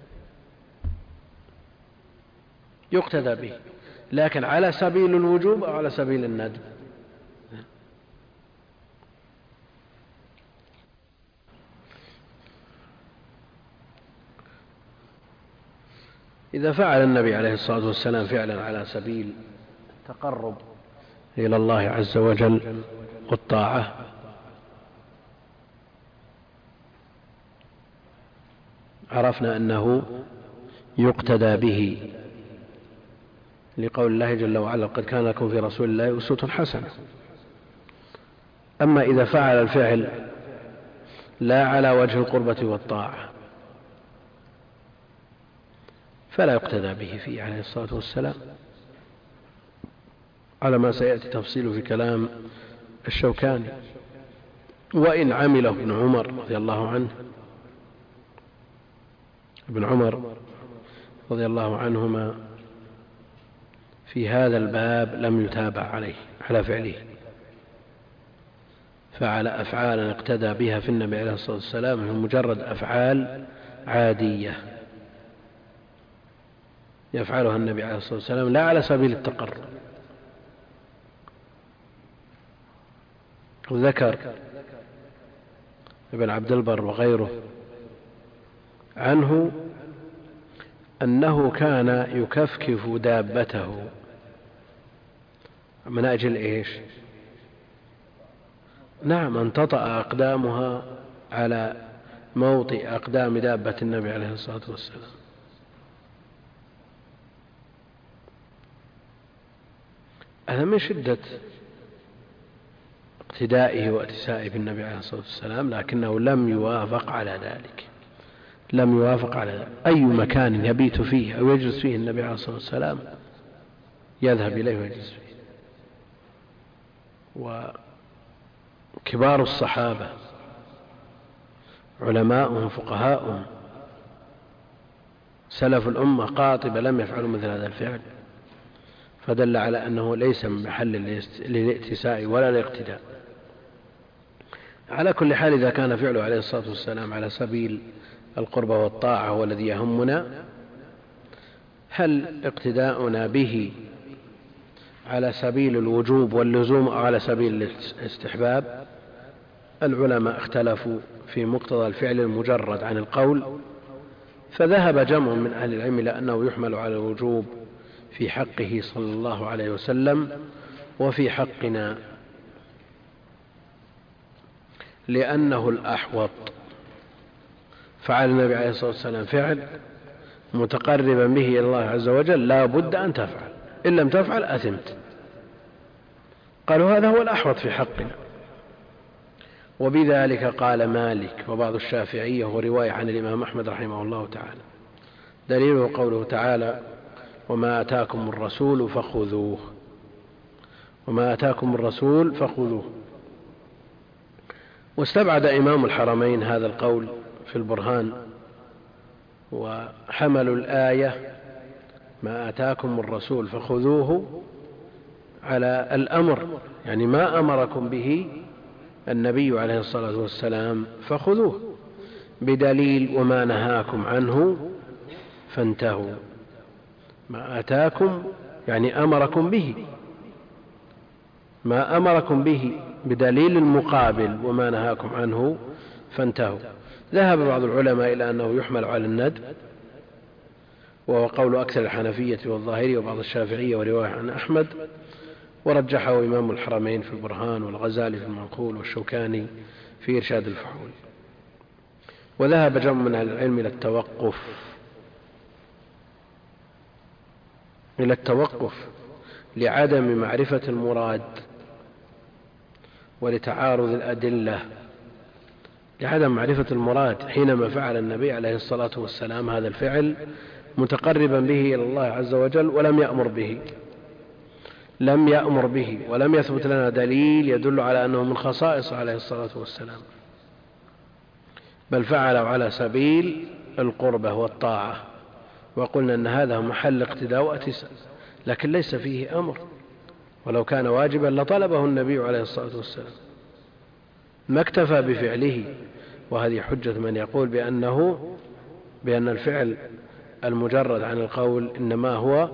يقتدى به، لكن على سبيل الوجوب أو على سبيل الندب. إذا فعل النبي عليه الصلاة والسلام فعلا على سبيل التقرب إلى الله عز وجل والطاعة، عرفنا أنه يقتدى به، لقول الله جل وعلا: قد كان لكم في رسول الله أسوة حسنة. أما إذا فعل الفعل لا على وجه القربة والطاعة فلا يقتدى به فيه عليه الصلاة والسلام، على ما سيأتي تفصيله في كلام الشوكاني. وإن عمله ابن عمر رضي الله عنه، ابن عمر رضي الله عنهما في هذا الباب لم يتابع عليه على فعله، فعل أفعالا اقتدى بها في النبي عليه الصلاة والسلام من مجرد أفعال عادية يفعلها النبي عليه الصلاة والسلام لا على سبيل التقرب. وذكر ابن عبد البر وغيره عنه أنه كان يكفكف دابته من أجل إيش؟ نعم، أن تطأ أقدامها على موطئ أقدام دابة النبي عليه الصلاة والسلام. هذا من شدة اقتدائه واتسائه بالنبي عليه الصلاة والسلام، لكنه لم يوافق على ذلك، لم يوافق على ذلك. أي مكان يبيت فيه أو يجلس فيه النبي عليه الصلاة والسلام يذهب إليه ويجلس فيه. وكبار الصحابة علماؤهم فقهاؤهم سلف الأمة قاطبة لم يفعلوا مثل هذا الفعل، فدل على أنه ليس من محل للائتساء ولا الاقتداء. على كل حال، إذا كان فعله عليه الصلاة والسلام على سبيل القربة والطاعة هو الذي يهمنا، هل اقتداؤنا به على سبيل الوجوب واللزوم أو على سبيل الاستحباب؟ العلماء اختلفوا في مقتضى الفعل المجرد عن القول، فذهب جمع من أهل العلم إلى أنه يحمل على الوجوب في حقه صلى الله عليه وسلم وفي حقنا، لأنه الأحوط. فعل النبي عليه الصلاة والسلام فعل متقربا به إلى الله عز وجل لا بد أن تفعل، إن لم تفعل أثمت. قالوا هذا هو الأحوط في حقنا، وبذلك قال مالك وبعض الشافعية ورواية عن الإمام أحمد رحمه الله تعالى. دليله قوله تعالى: وما آتاكم الرسول فخذوه، وما آتاكم الرسول فخذوه. واستبعد إمام الحرمين هذا القول في البرهان، وحملوا الآية ما آتاكم الرسول فخذوه على الأمر، يعني ما أمركم به النبي عليه الصلاة والسلام فخذوه، بدليل وما نهاكم عنه فانتهوا. ما آتاكم يعني أمركم به، ما أمركم به بدليل المقابل، وما نهاكم عنه فانتهوا. ذهب بعض العلماء إلى أنه يحمل على الندب، وهو قول أكثر الحنفية والظاهرية وبعض الشافعية ورواية عن أحمد، ورجحه إمام الحرمين في البرهان والغزالي في المنقول والشوكاني في إرشاد الفحول. وذهب جمع من أهل العلم إلى التوقف إلى التوقف لعدم معرفة المراد ولتعارض الأدلة. لعدم معرفة المراد حينما فعل النبي عليه الصلاة والسلام هذا الفعل متقربا به إلى الله عز وجل ولم يأمر به ولم يثبت لنا دليل يدل على أنه من خصائص عليه الصلاة والسلام، بل فعله على سبيل القربة والطاعة، وقلنا أن هذا محل اقتداء واتساع، لكن ليس فيه أمر، ولو كان واجبا لطلبه النبي عليه الصلاة والسلام، ما اكتفى بفعله. وهذه حجة من يقول بأن الفعل المجرد عن القول إنما هو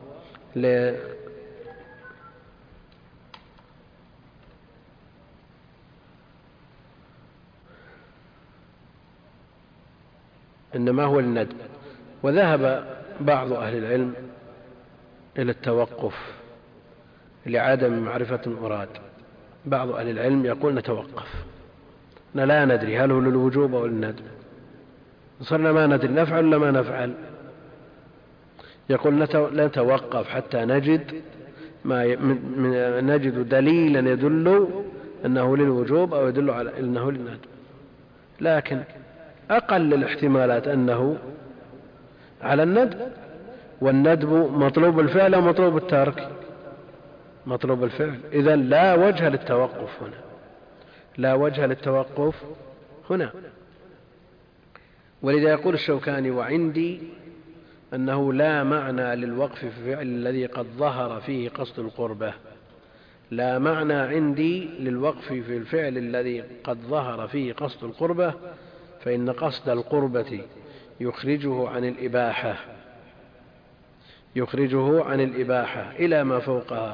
للندب. وذهب بعض أهل العلم إلى التوقف لعدم معرفة المراد. بعض أهل العلم يقول نتوقف، لا ندري هل هو للوجوب أو للندب، صرنا ما ندري نفعل ولا ما نفعل. يقول نتوقف حتى نجد دليلا يدل أنه للوجوب أو يدل على أنه للندب، لكن أقل الاحتمالات أنه على الندب، والندب مطلوب الفعل أو مطلوب الترك؟ مطلوب الفعل. إذن لا وجه للتوقف هنا. ولذا يقول الشوكاني: وعندي أنه لا معنى للوقف في الفعل الذي قد ظهر فيه قصد القربة. لا معنى عندي للوقف في الفعل الذي قد ظهر فيه قصد القربة، فإن قصد القربة يخرجه عن الإباحة إلى ما فوقها،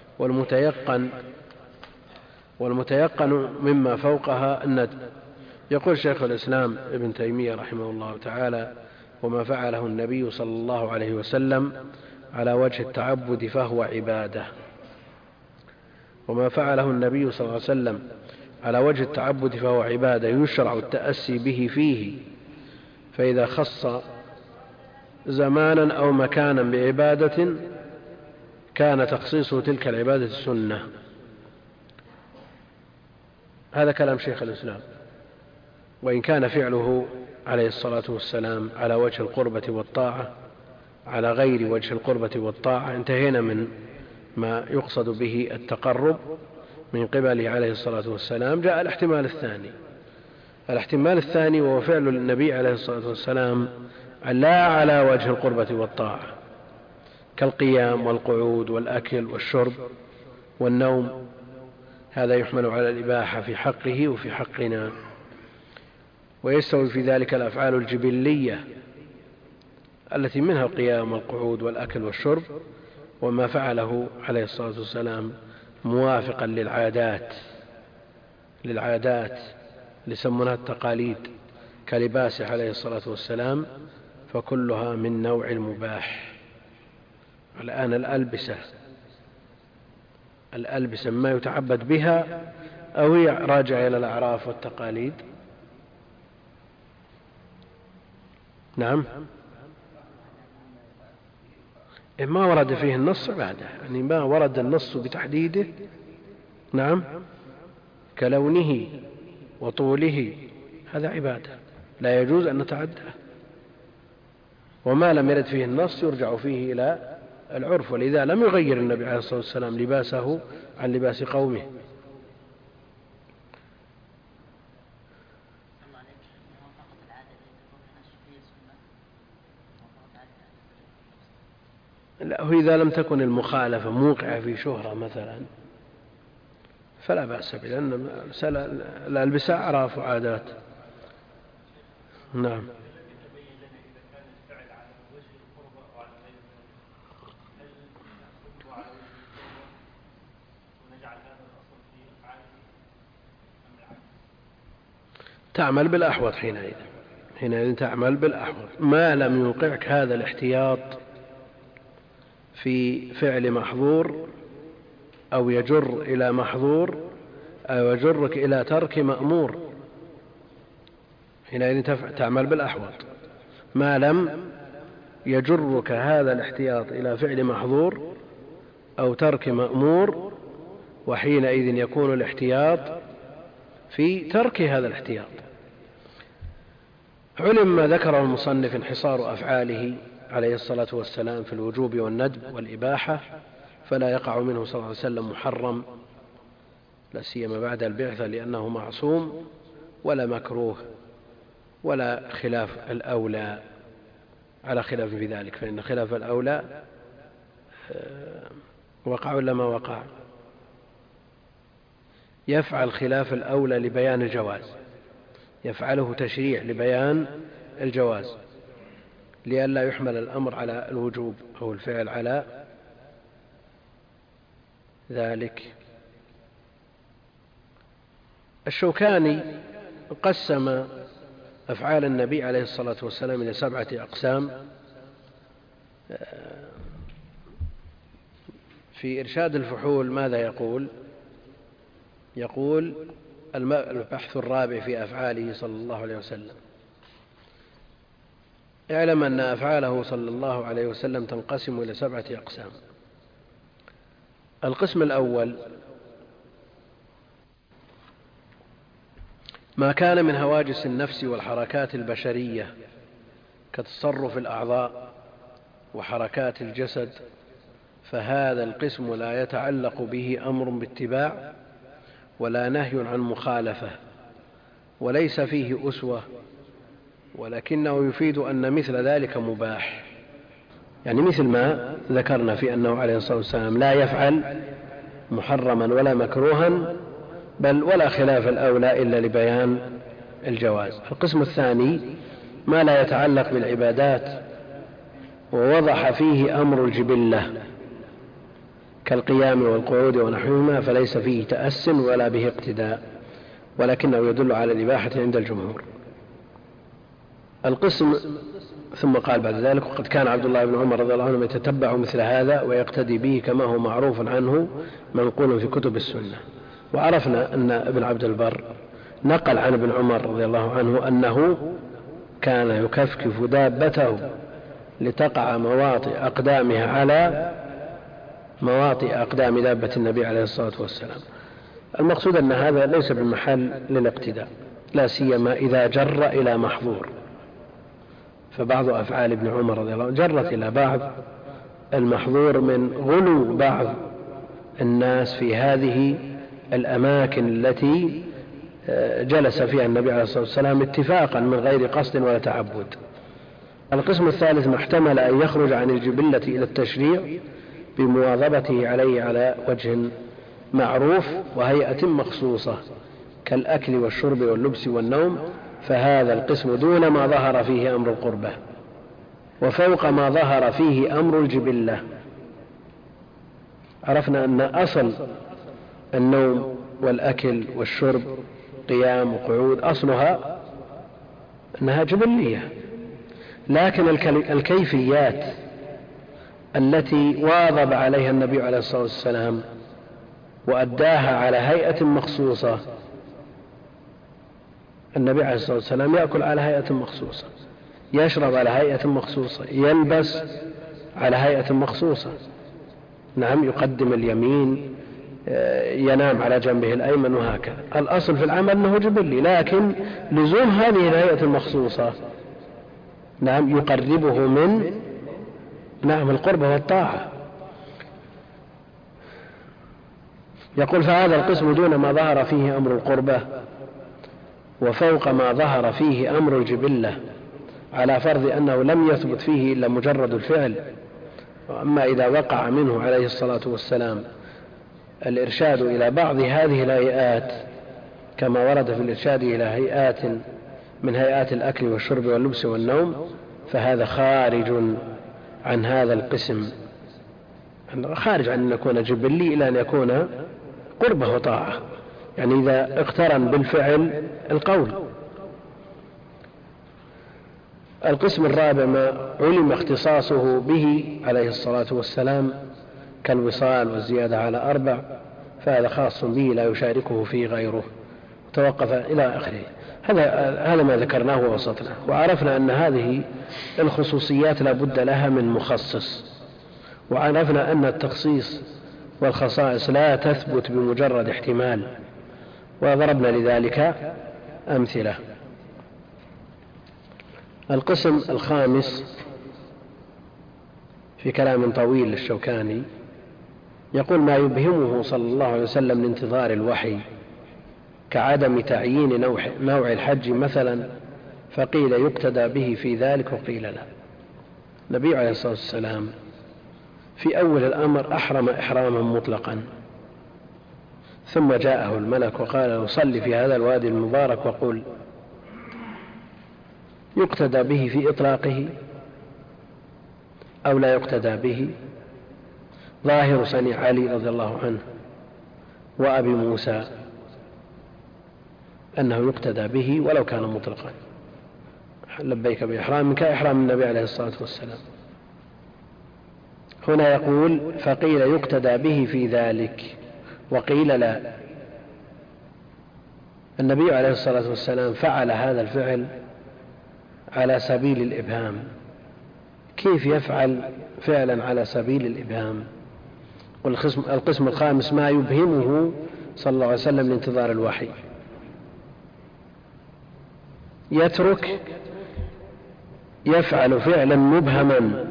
والمتيقن مما فوقها الندب. يقول شيخ الإسلام ابن تيمية رحمه الله تعالى: وما فعله النبي صلى الله عليه وسلم على وجه التعبد فهو عبادة. وما فعله النبي صلى الله عليه وسلم على وجه التعبد فهو عبادة يشرع التأسي به فيه، فإذا خص زمانا أو مكانا بعبادة كان تخصيصه تلك العبادة السنة. هذا كلام شيخ الإسلام. وإن كان فعله عليه الصلاة والسلام على وجه القربة والطاعة على غير وجه القربة والطاعة انتهينا من ما يقصد به التقرب من قبله عليه الصلاة والسلام. جاء الاحتمال الثاني وهو فعل النبي عليه الصلاة والسلام لا على وجه القربة والطاعة، كالقيام والقعود والأكل والشرب والنوم، هذا يحمل على الإباحة في حقه وفي حقنا. ويستوي في ذلك الأفعال الجبلية التي منها القيام والقعود والأكل والشرب، وما فعله عليه الصلاة والسلام موافقا للعادات لسمونها التقاليد كلباسه عليه الصلاة والسلام، فكلها من نوع المباح. الآن الألبسة ما يتعبد بها أو هي راجعة إلى الأعراف والتقاليد؟ نعم، ما ورد فيه النص بعده، يعني ما ورد النص بتحديده. نعم، كلونه وطوله هذا عبادة لا يجوز أن نتعدى، وما لم يرد فيه النص يرجع فيه إلى العرف. ولذا لم يغير النبي عليه الصلاة والسلام لباسه عن لباس قومه. لا، إذا لم تكن المخالفة موقعة في شهرة مثلا فلا بأس به، لأن الألبسة أعراف وعادات. نعم. تعمل بالأحوط حينئذ تعمل بالأحوط، ما لم يوقعك هذا الاحتياط في فعل محظور أو يجر إلى محظور أو يجرك إلى ترك مأمور، حينئذ تعمل بالأحوط. ما لم يجرك هذا الاحتياط إلى فعل محظور أو ترك مأمور، وحينئذ يكون الاحتياط في ترك هذا الاحتياط. علم ما ذكره المصنف انحصار أفعاله عليه الصلاة والسلام في الوجوب والندب والإباحة، فلا يقع منه صلى الله عليه وسلم محرم لا سيما بعد البعثة لأنه معصوم، ولا مكروه، ولا خلاف الأولى على خلاف في ذلك، فإن خلاف الأولى وقع ولا ما وقع. يفعل خلاف الأولى لبيان الجواز، يفعله تشريع لبيان الجواز، لئلا يحمل الأمر على الوجوب أو الفعل على ذلك. الشوكاني قسم أفعال النبي عليه الصلاة والسلام إلى 7 أقسام. في إرشاد الفحول ماذا يقول؟ يقول البحث الرابع في أفعاله صلى الله عليه وسلم: اعلم أن أفعاله صلى الله عليه وسلم تنقسم إلى 7 أقسام. القسم الأول ما كان من هواجس النفس والحركات البشرية كتصرف الأعضاء وحركات الجسد، فهذا القسم لا يتعلق به أمر باتباع ولا نهي عن مخالفة، وليس فيه أسوة، ولكنه يفيد أن مثل ذلك مباح. يعني مثل ما ذكرنا في أنه عليه الصلاة والسلام لا يفعل محرما ولا مكروها، بل ولا خلاف الأولى إلا لبيان الجواز. القسم الثاني ما لا يتعلق بالعبادات ووضح فيه أمر الجبلة كالقيام والقعود ونحوهما، فليس فيه تأس ولا به اقتداء، ولكنه يدل على الإباحة عند الجمهور. القسم ثم قال بعد ذلك: وقد كان عبد الله بن عمر رضي الله عنه يتتبع مثل هذا ويقتدي به كما هو معروف عنه منقول في كتب السنة. وعرفنا أن ابن عبد البر نقل عن ابن عمر رضي الله عنه أنه كان يكفكف دابته لتقع مواطئ أقدامها على مواطئ أقدام دابة النبي عليه الصلاة والسلام. المقصود أن هذا ليس بمحل للاقتداء، لا سيما إذا جر إلى محظور، فبعض أفعال ابن عمر رضي الله عنه جرت إلى بعض المحظور من غلو بعض الناس في هذه الأماكن التي جلس فيها النبي عليه الصلاة والسلام اتفاقا من غير قصد ولا تعبد. القسم الثالث ما احتمل أن يخرج عن الجبلة إلى التشريع بمواظبته عليه على وجه معروف وهيئة مخصوصة كالأكل والشرب واللبس والنوم، فهذا القسم دون ما ظهر فيه أمر القربة وفوق ما ظهر فيه أمر الجبلة. عرفنا أن أصل النوم والأكل والشرب قيام وقعود أصلها أنها جبلية، لكن الكيفيات التي واظب عليها النبي عليه الصلاة والسلام وأداها على هيئة مخصوصة، النبي عليه الصلاة والسلام يأكل على هيئة مخصوصة، يشرب على هيئة مخصوصة، يلبس على هيئة مخصوصة، نعم، يقدم اليمين، ينام على جنبه الأيمن، وهكذا. الأصل في العمل أنه جبلي، لكن لزوم هذه الهيئة المخصوصة نعم يقربه من نعم القربة والطاعة. يقول: فهذا القسم دون ما ظهر فيه أمر القربة وفوق ما ظهر فيه أمر الجبلة، على فرض أنه لم يثبت فيه إلا مجرد الفعل. وأما إذا وقع منه عليه الصلاة والسلام الإرشاد إلى بعض هذه الهيئات كما ورد في الإرشاد إلى هيئات من هيئات الأكل والشرب واللبس والنوم، فهذا خارج عن هذا القسم، خارج عن أن يكون جبلي إلى أن يكون قربة وطاعة، يعني إذا اقترن بالفعل القول. القسم الرابع ما علم اختصاصه به عليه الصلاة والسلام كالوصال والزيادة على 4، فهذا خاص به لا يشاركه فيه غيره، توقف إلى آخره. هذا ما ذكرناه ووسطناه، وعرفنا أن هذه الخصوصيات لا بد لها من مخصص، وعرفنا أن التخصيص والخصائص لا تثبت بمجرد احتمال، وضربنا لذلك أمثلة. القسم الخامس في كلام طويل للشوكاني يقول: ما يبهمه صلى الله عليه وسلم لانتظار الوحي كعدم تعيين نوع الحج مثلا، فقيل يقتدى به في ذلك وقيل لا. النبي عليه الصلاة والسلام في أول الأمر أحرم إحراما مطلقا، ثم جاءه الملك وقال له: صل في هذا الوادي المبارك وقل. يقتدى به في إطلاقه أو لا يقتدى به؟ ظاهر صنيع علي رضي الله عنه وأبي موسى أنه يقتدى به ولو كان مطلقا. لبيك بإحرام كإحرام النبي عليه الصلاة والسلام. هنا يقول: فقيل يقتدى به في ذلك وقيل لا. النبي عليه الصلاة والسلام فعل هذا الفعل على سبيل الإبهام. كيف يفعل فعلا على سبيل الإبهام؟ القسم الخامس: ما يبهمه صلى الله عليه وسلم لانتظار الوحي. يفعل فعلا مبهما،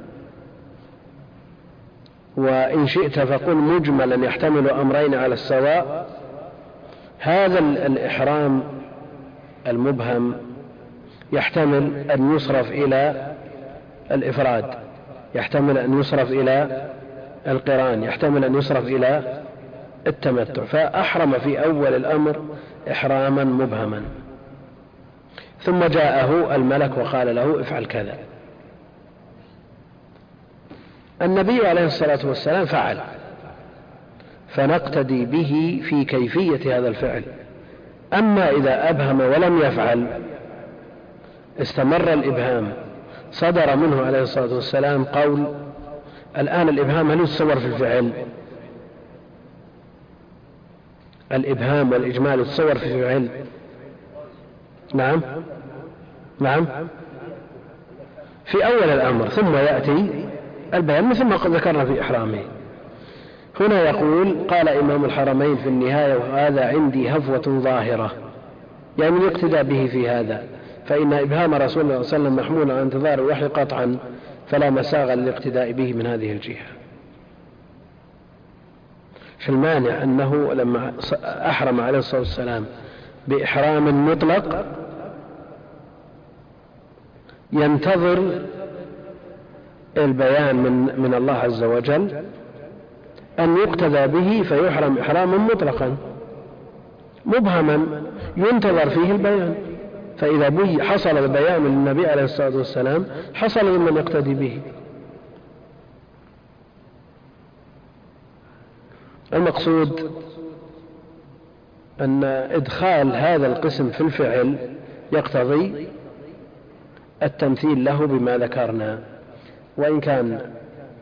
وإن شئت فقل مجملا يحتمل أمرين على السواء. هذا الإحرام المبهم يحتمل أن يصرف إلى الإفراد، يحتمل أن يصرف إلى القران، يحتمل أن يصرف إلى التمتع. فأحرم في أول الأمر إحراما مبهما، ثم جاءه الملك وقال له: افعل كذا. النبي عليه الصلاة والسلام فعل، فنقتدي به في كيفية هذا الفعل. أما إذا أبهم ولم يفعل، استمر الإبهام، صدر منه عليه الصلاة والسلام قول: الآن الإبهام هل يتصور في الفعل؟ الإبهام والإجمال يتصور في الفعل؟ نعم في أول الأمر، ثم يأتي البيان مثل ما قد ذكرنا في إحرامه. هنا يقول: قال إمام الحرمين في النهاية: وهذا عندي هفوة ظاهرة، يعني يقتدى به في هذا، فإن إبهام رسول الله صلى الله عليه وسلم محمول على انتظار الوحي قطعا، فلا مساغ للاقتداء به من هذه الجهة. في المانع أنه لما أحرم عليه الصلاة والسلام بإحرام مطلق ينتظر البيان من الله عز وجل أن يقتدى به فيحرم إحراما مطلقا مبهما ينتظر فيه البيان، فإذا حصل البيان من النبي عليه الصلاة والسلام حصل ممن يقتدي به. المقصود أن إدخال هذا القسم في الفعل يقتضي التمثيل له بما ذكرنا، وإن كان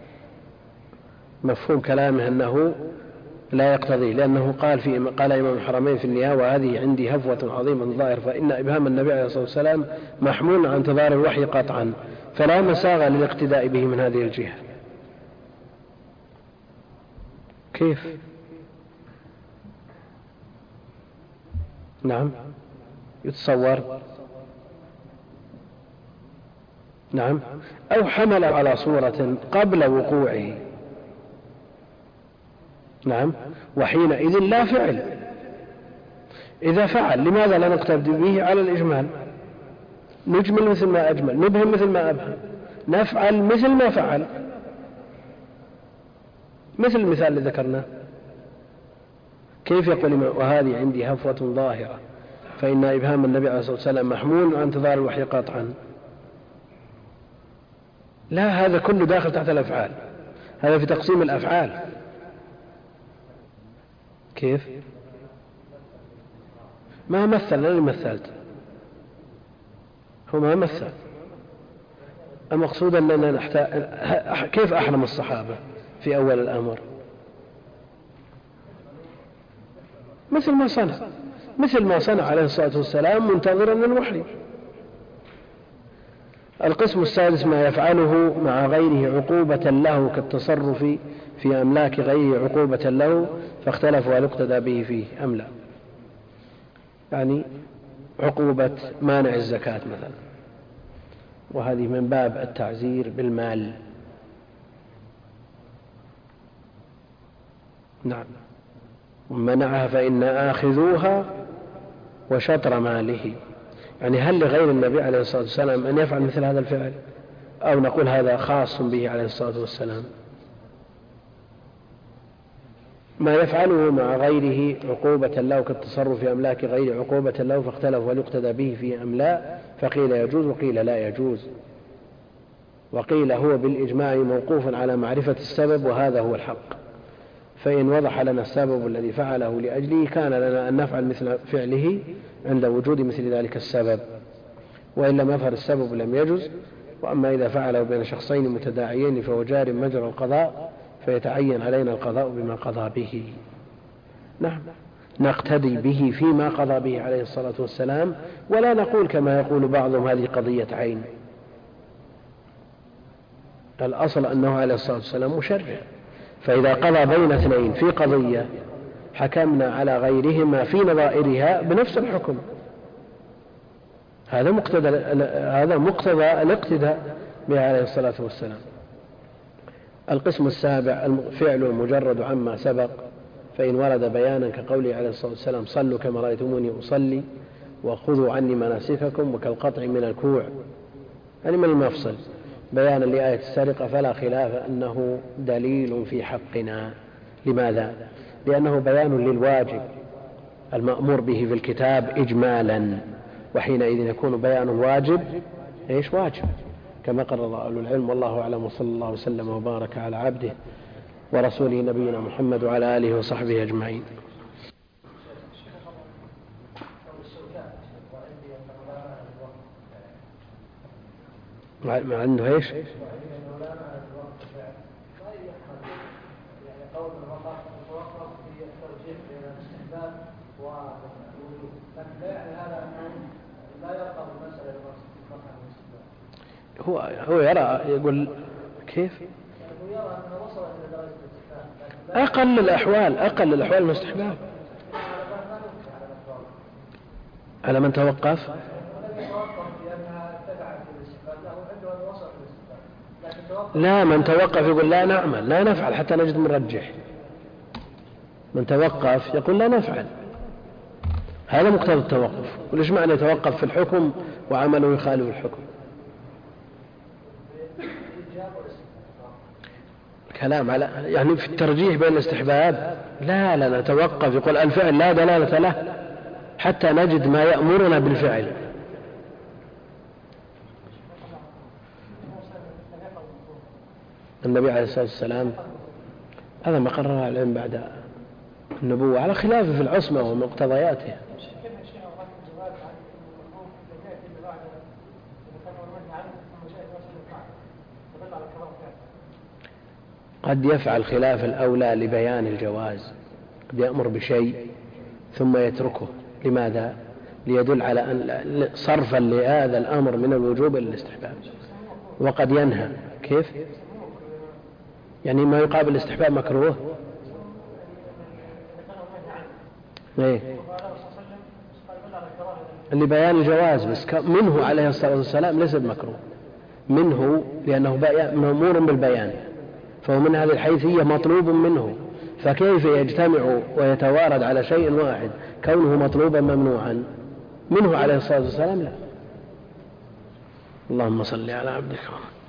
مفهوم كلامه أنه لا يقتضي، لأنه قال إمام الحرمين في النهاية: وهذه عندي هفوة عظيمة ظاهر، فإن إبهام النبي عليه الصلاة والسلام محمول عن انتظار الوحي قطعا، فلا مساغ للاقتداء به من هذه الجهة. كيف؟ نعم يتصور، نعم، أو حمل على صورة قبل وقوعه، نعم، وحينئذ لا فعل. إذا فعل لماذا لا نقتدي به على الإجمال؟ نجمل مثل ما أجمل، نبهم مثل ما أبهم، نفعل مثل ما فعل، مثل المثال اللي ذكرناه. كيف يقول: وهذه عندي هفوة ظاهرة، فإن إبهام النبي عليه الصلاة والسلام محمول عن انتظار الوحي قطعا؟ لا، هذا كله داخل تحت الأفعال، هذا في تقسيم الأفعال. كيف؟ ما مثل، أنا اللي مثلت، هو ما مثل. المقصود أننا نحتاج. كيف أحرم الصحابة في أول الأمر؟ مثل ما صنع عليه الصلاة والسلام منتظرا الوحي. القسم السادس ما يفعله مع غيره عقوبة له كالتصرف في أملاك غيره عقوبة له، فاختلفوا هل يقتدى به فيه أم لا. يعني عقوبة مانع الزكاة مثلا، وهذه من باب التعزير بالمال. نعم، ومنعها فإن آخذوها وشطر ماله. يعني هل لغير النبي عليه الصلاة والسلام أن يفعل مثل هذا الفعل، أو نقول هذا خاص به عليه الصلاة والسلام؟ ما يفعله مع غيره عقوبة له كالتصرف في أملاك غيره عقوبة له، فاختلفوا هل يقتدى به فيه أم لا، فقيل يجوز وقيل لا يجوز، وقيل هو بالإجماع موقوف على معرفة السبب، وهذا هو الحق. فإن وضح لنا السبب الذي فعله لأجله كان لنا أن نفعل مثل فعله عند وجود مثل ذلك السبب، وإن لم يظهر السبب لم يجوز. وأما إذا فعله بين شخصين متداعيين فهو جار مجرى القضاء، فيتعين علينا القضاء بما قضى به. نعم، نقتدي به فيما قضى به عليه الصلاة والسلام، ولا نقول كما يقول بعضهم هذه قضية عين. الأصل أنه عليه الصلاة والسلام مشرع، فإذا قضى بين اثنين في قضية حكمنا على غيرهما في نظائرها بنفس الحكم. هذا مقتضى الاقتداء به عليه الصلاة والسلام. القسم السابع فعل مجرد عما سبق، فإن ورد بيانا كقوله عليه الصلاة والسلام صلوا كما رأيتموني أصلي وخذوا عني مناسككم، وكالقطع من الكوع يعني من المفصل، بيانا لآية السرقة، فلا خلاف أنه دليل في حقنا. لماذا؟ لأنه بيان للواجب المأمور به في الكتاب إجمالا، وحينئذ يكون بيان الواجب واجب كما قرر أهل العلم. والله أعلم، وصلى الله وسلم وبارك على عبده ورسوله نبينا محمد وعلى آله وصحبه أجمعين. مع أنه إيش؟ هو يرى، يقول كيف؟ أقل الأحوال المستحباب على من توقف. لا، من توقف يقول لا نعمل لا نفعل حتى نجد مرجح. من توقف يقول لا نفعل، هذا مقتضى التوقف. وليش معنى يتوقف في الحكم وعمله يخالف الحكم؟ كلام على يعني في الترجيح بين الاستحباب. لا نتوقف، يقول الفعل لا دلالة له حتى نجد ما يأمرنا بالفعل. النبي عليه الصلاة والسلام هذا ما قرره العلم بعد النبوة على خلافه في العصمة ومقتضياتها. قد يفعل خلاف الأولى لبيان الجواز، قد يأمر بشيء ثم يتركه. لماذا؟ ليدل على أن صرفا لهذا الأمر من الوجوب إلى الاستحباب. وقد ينهى. كيف؟ يعني ما يقابل الاستحباب مكروه. اللي بيان الجواز بس منه عليه الصلاة والسلام ليس بمكروه، منه لأنه مأمور بالبيان، فهو من هذه الحيثية مطلوب منه. فكيف يجتمع ويتوارد على شيء واحد كونه مطلوبا ممنوعا؟ منه عليه الصلاة والسلام لا. اللهم صل على عبدك.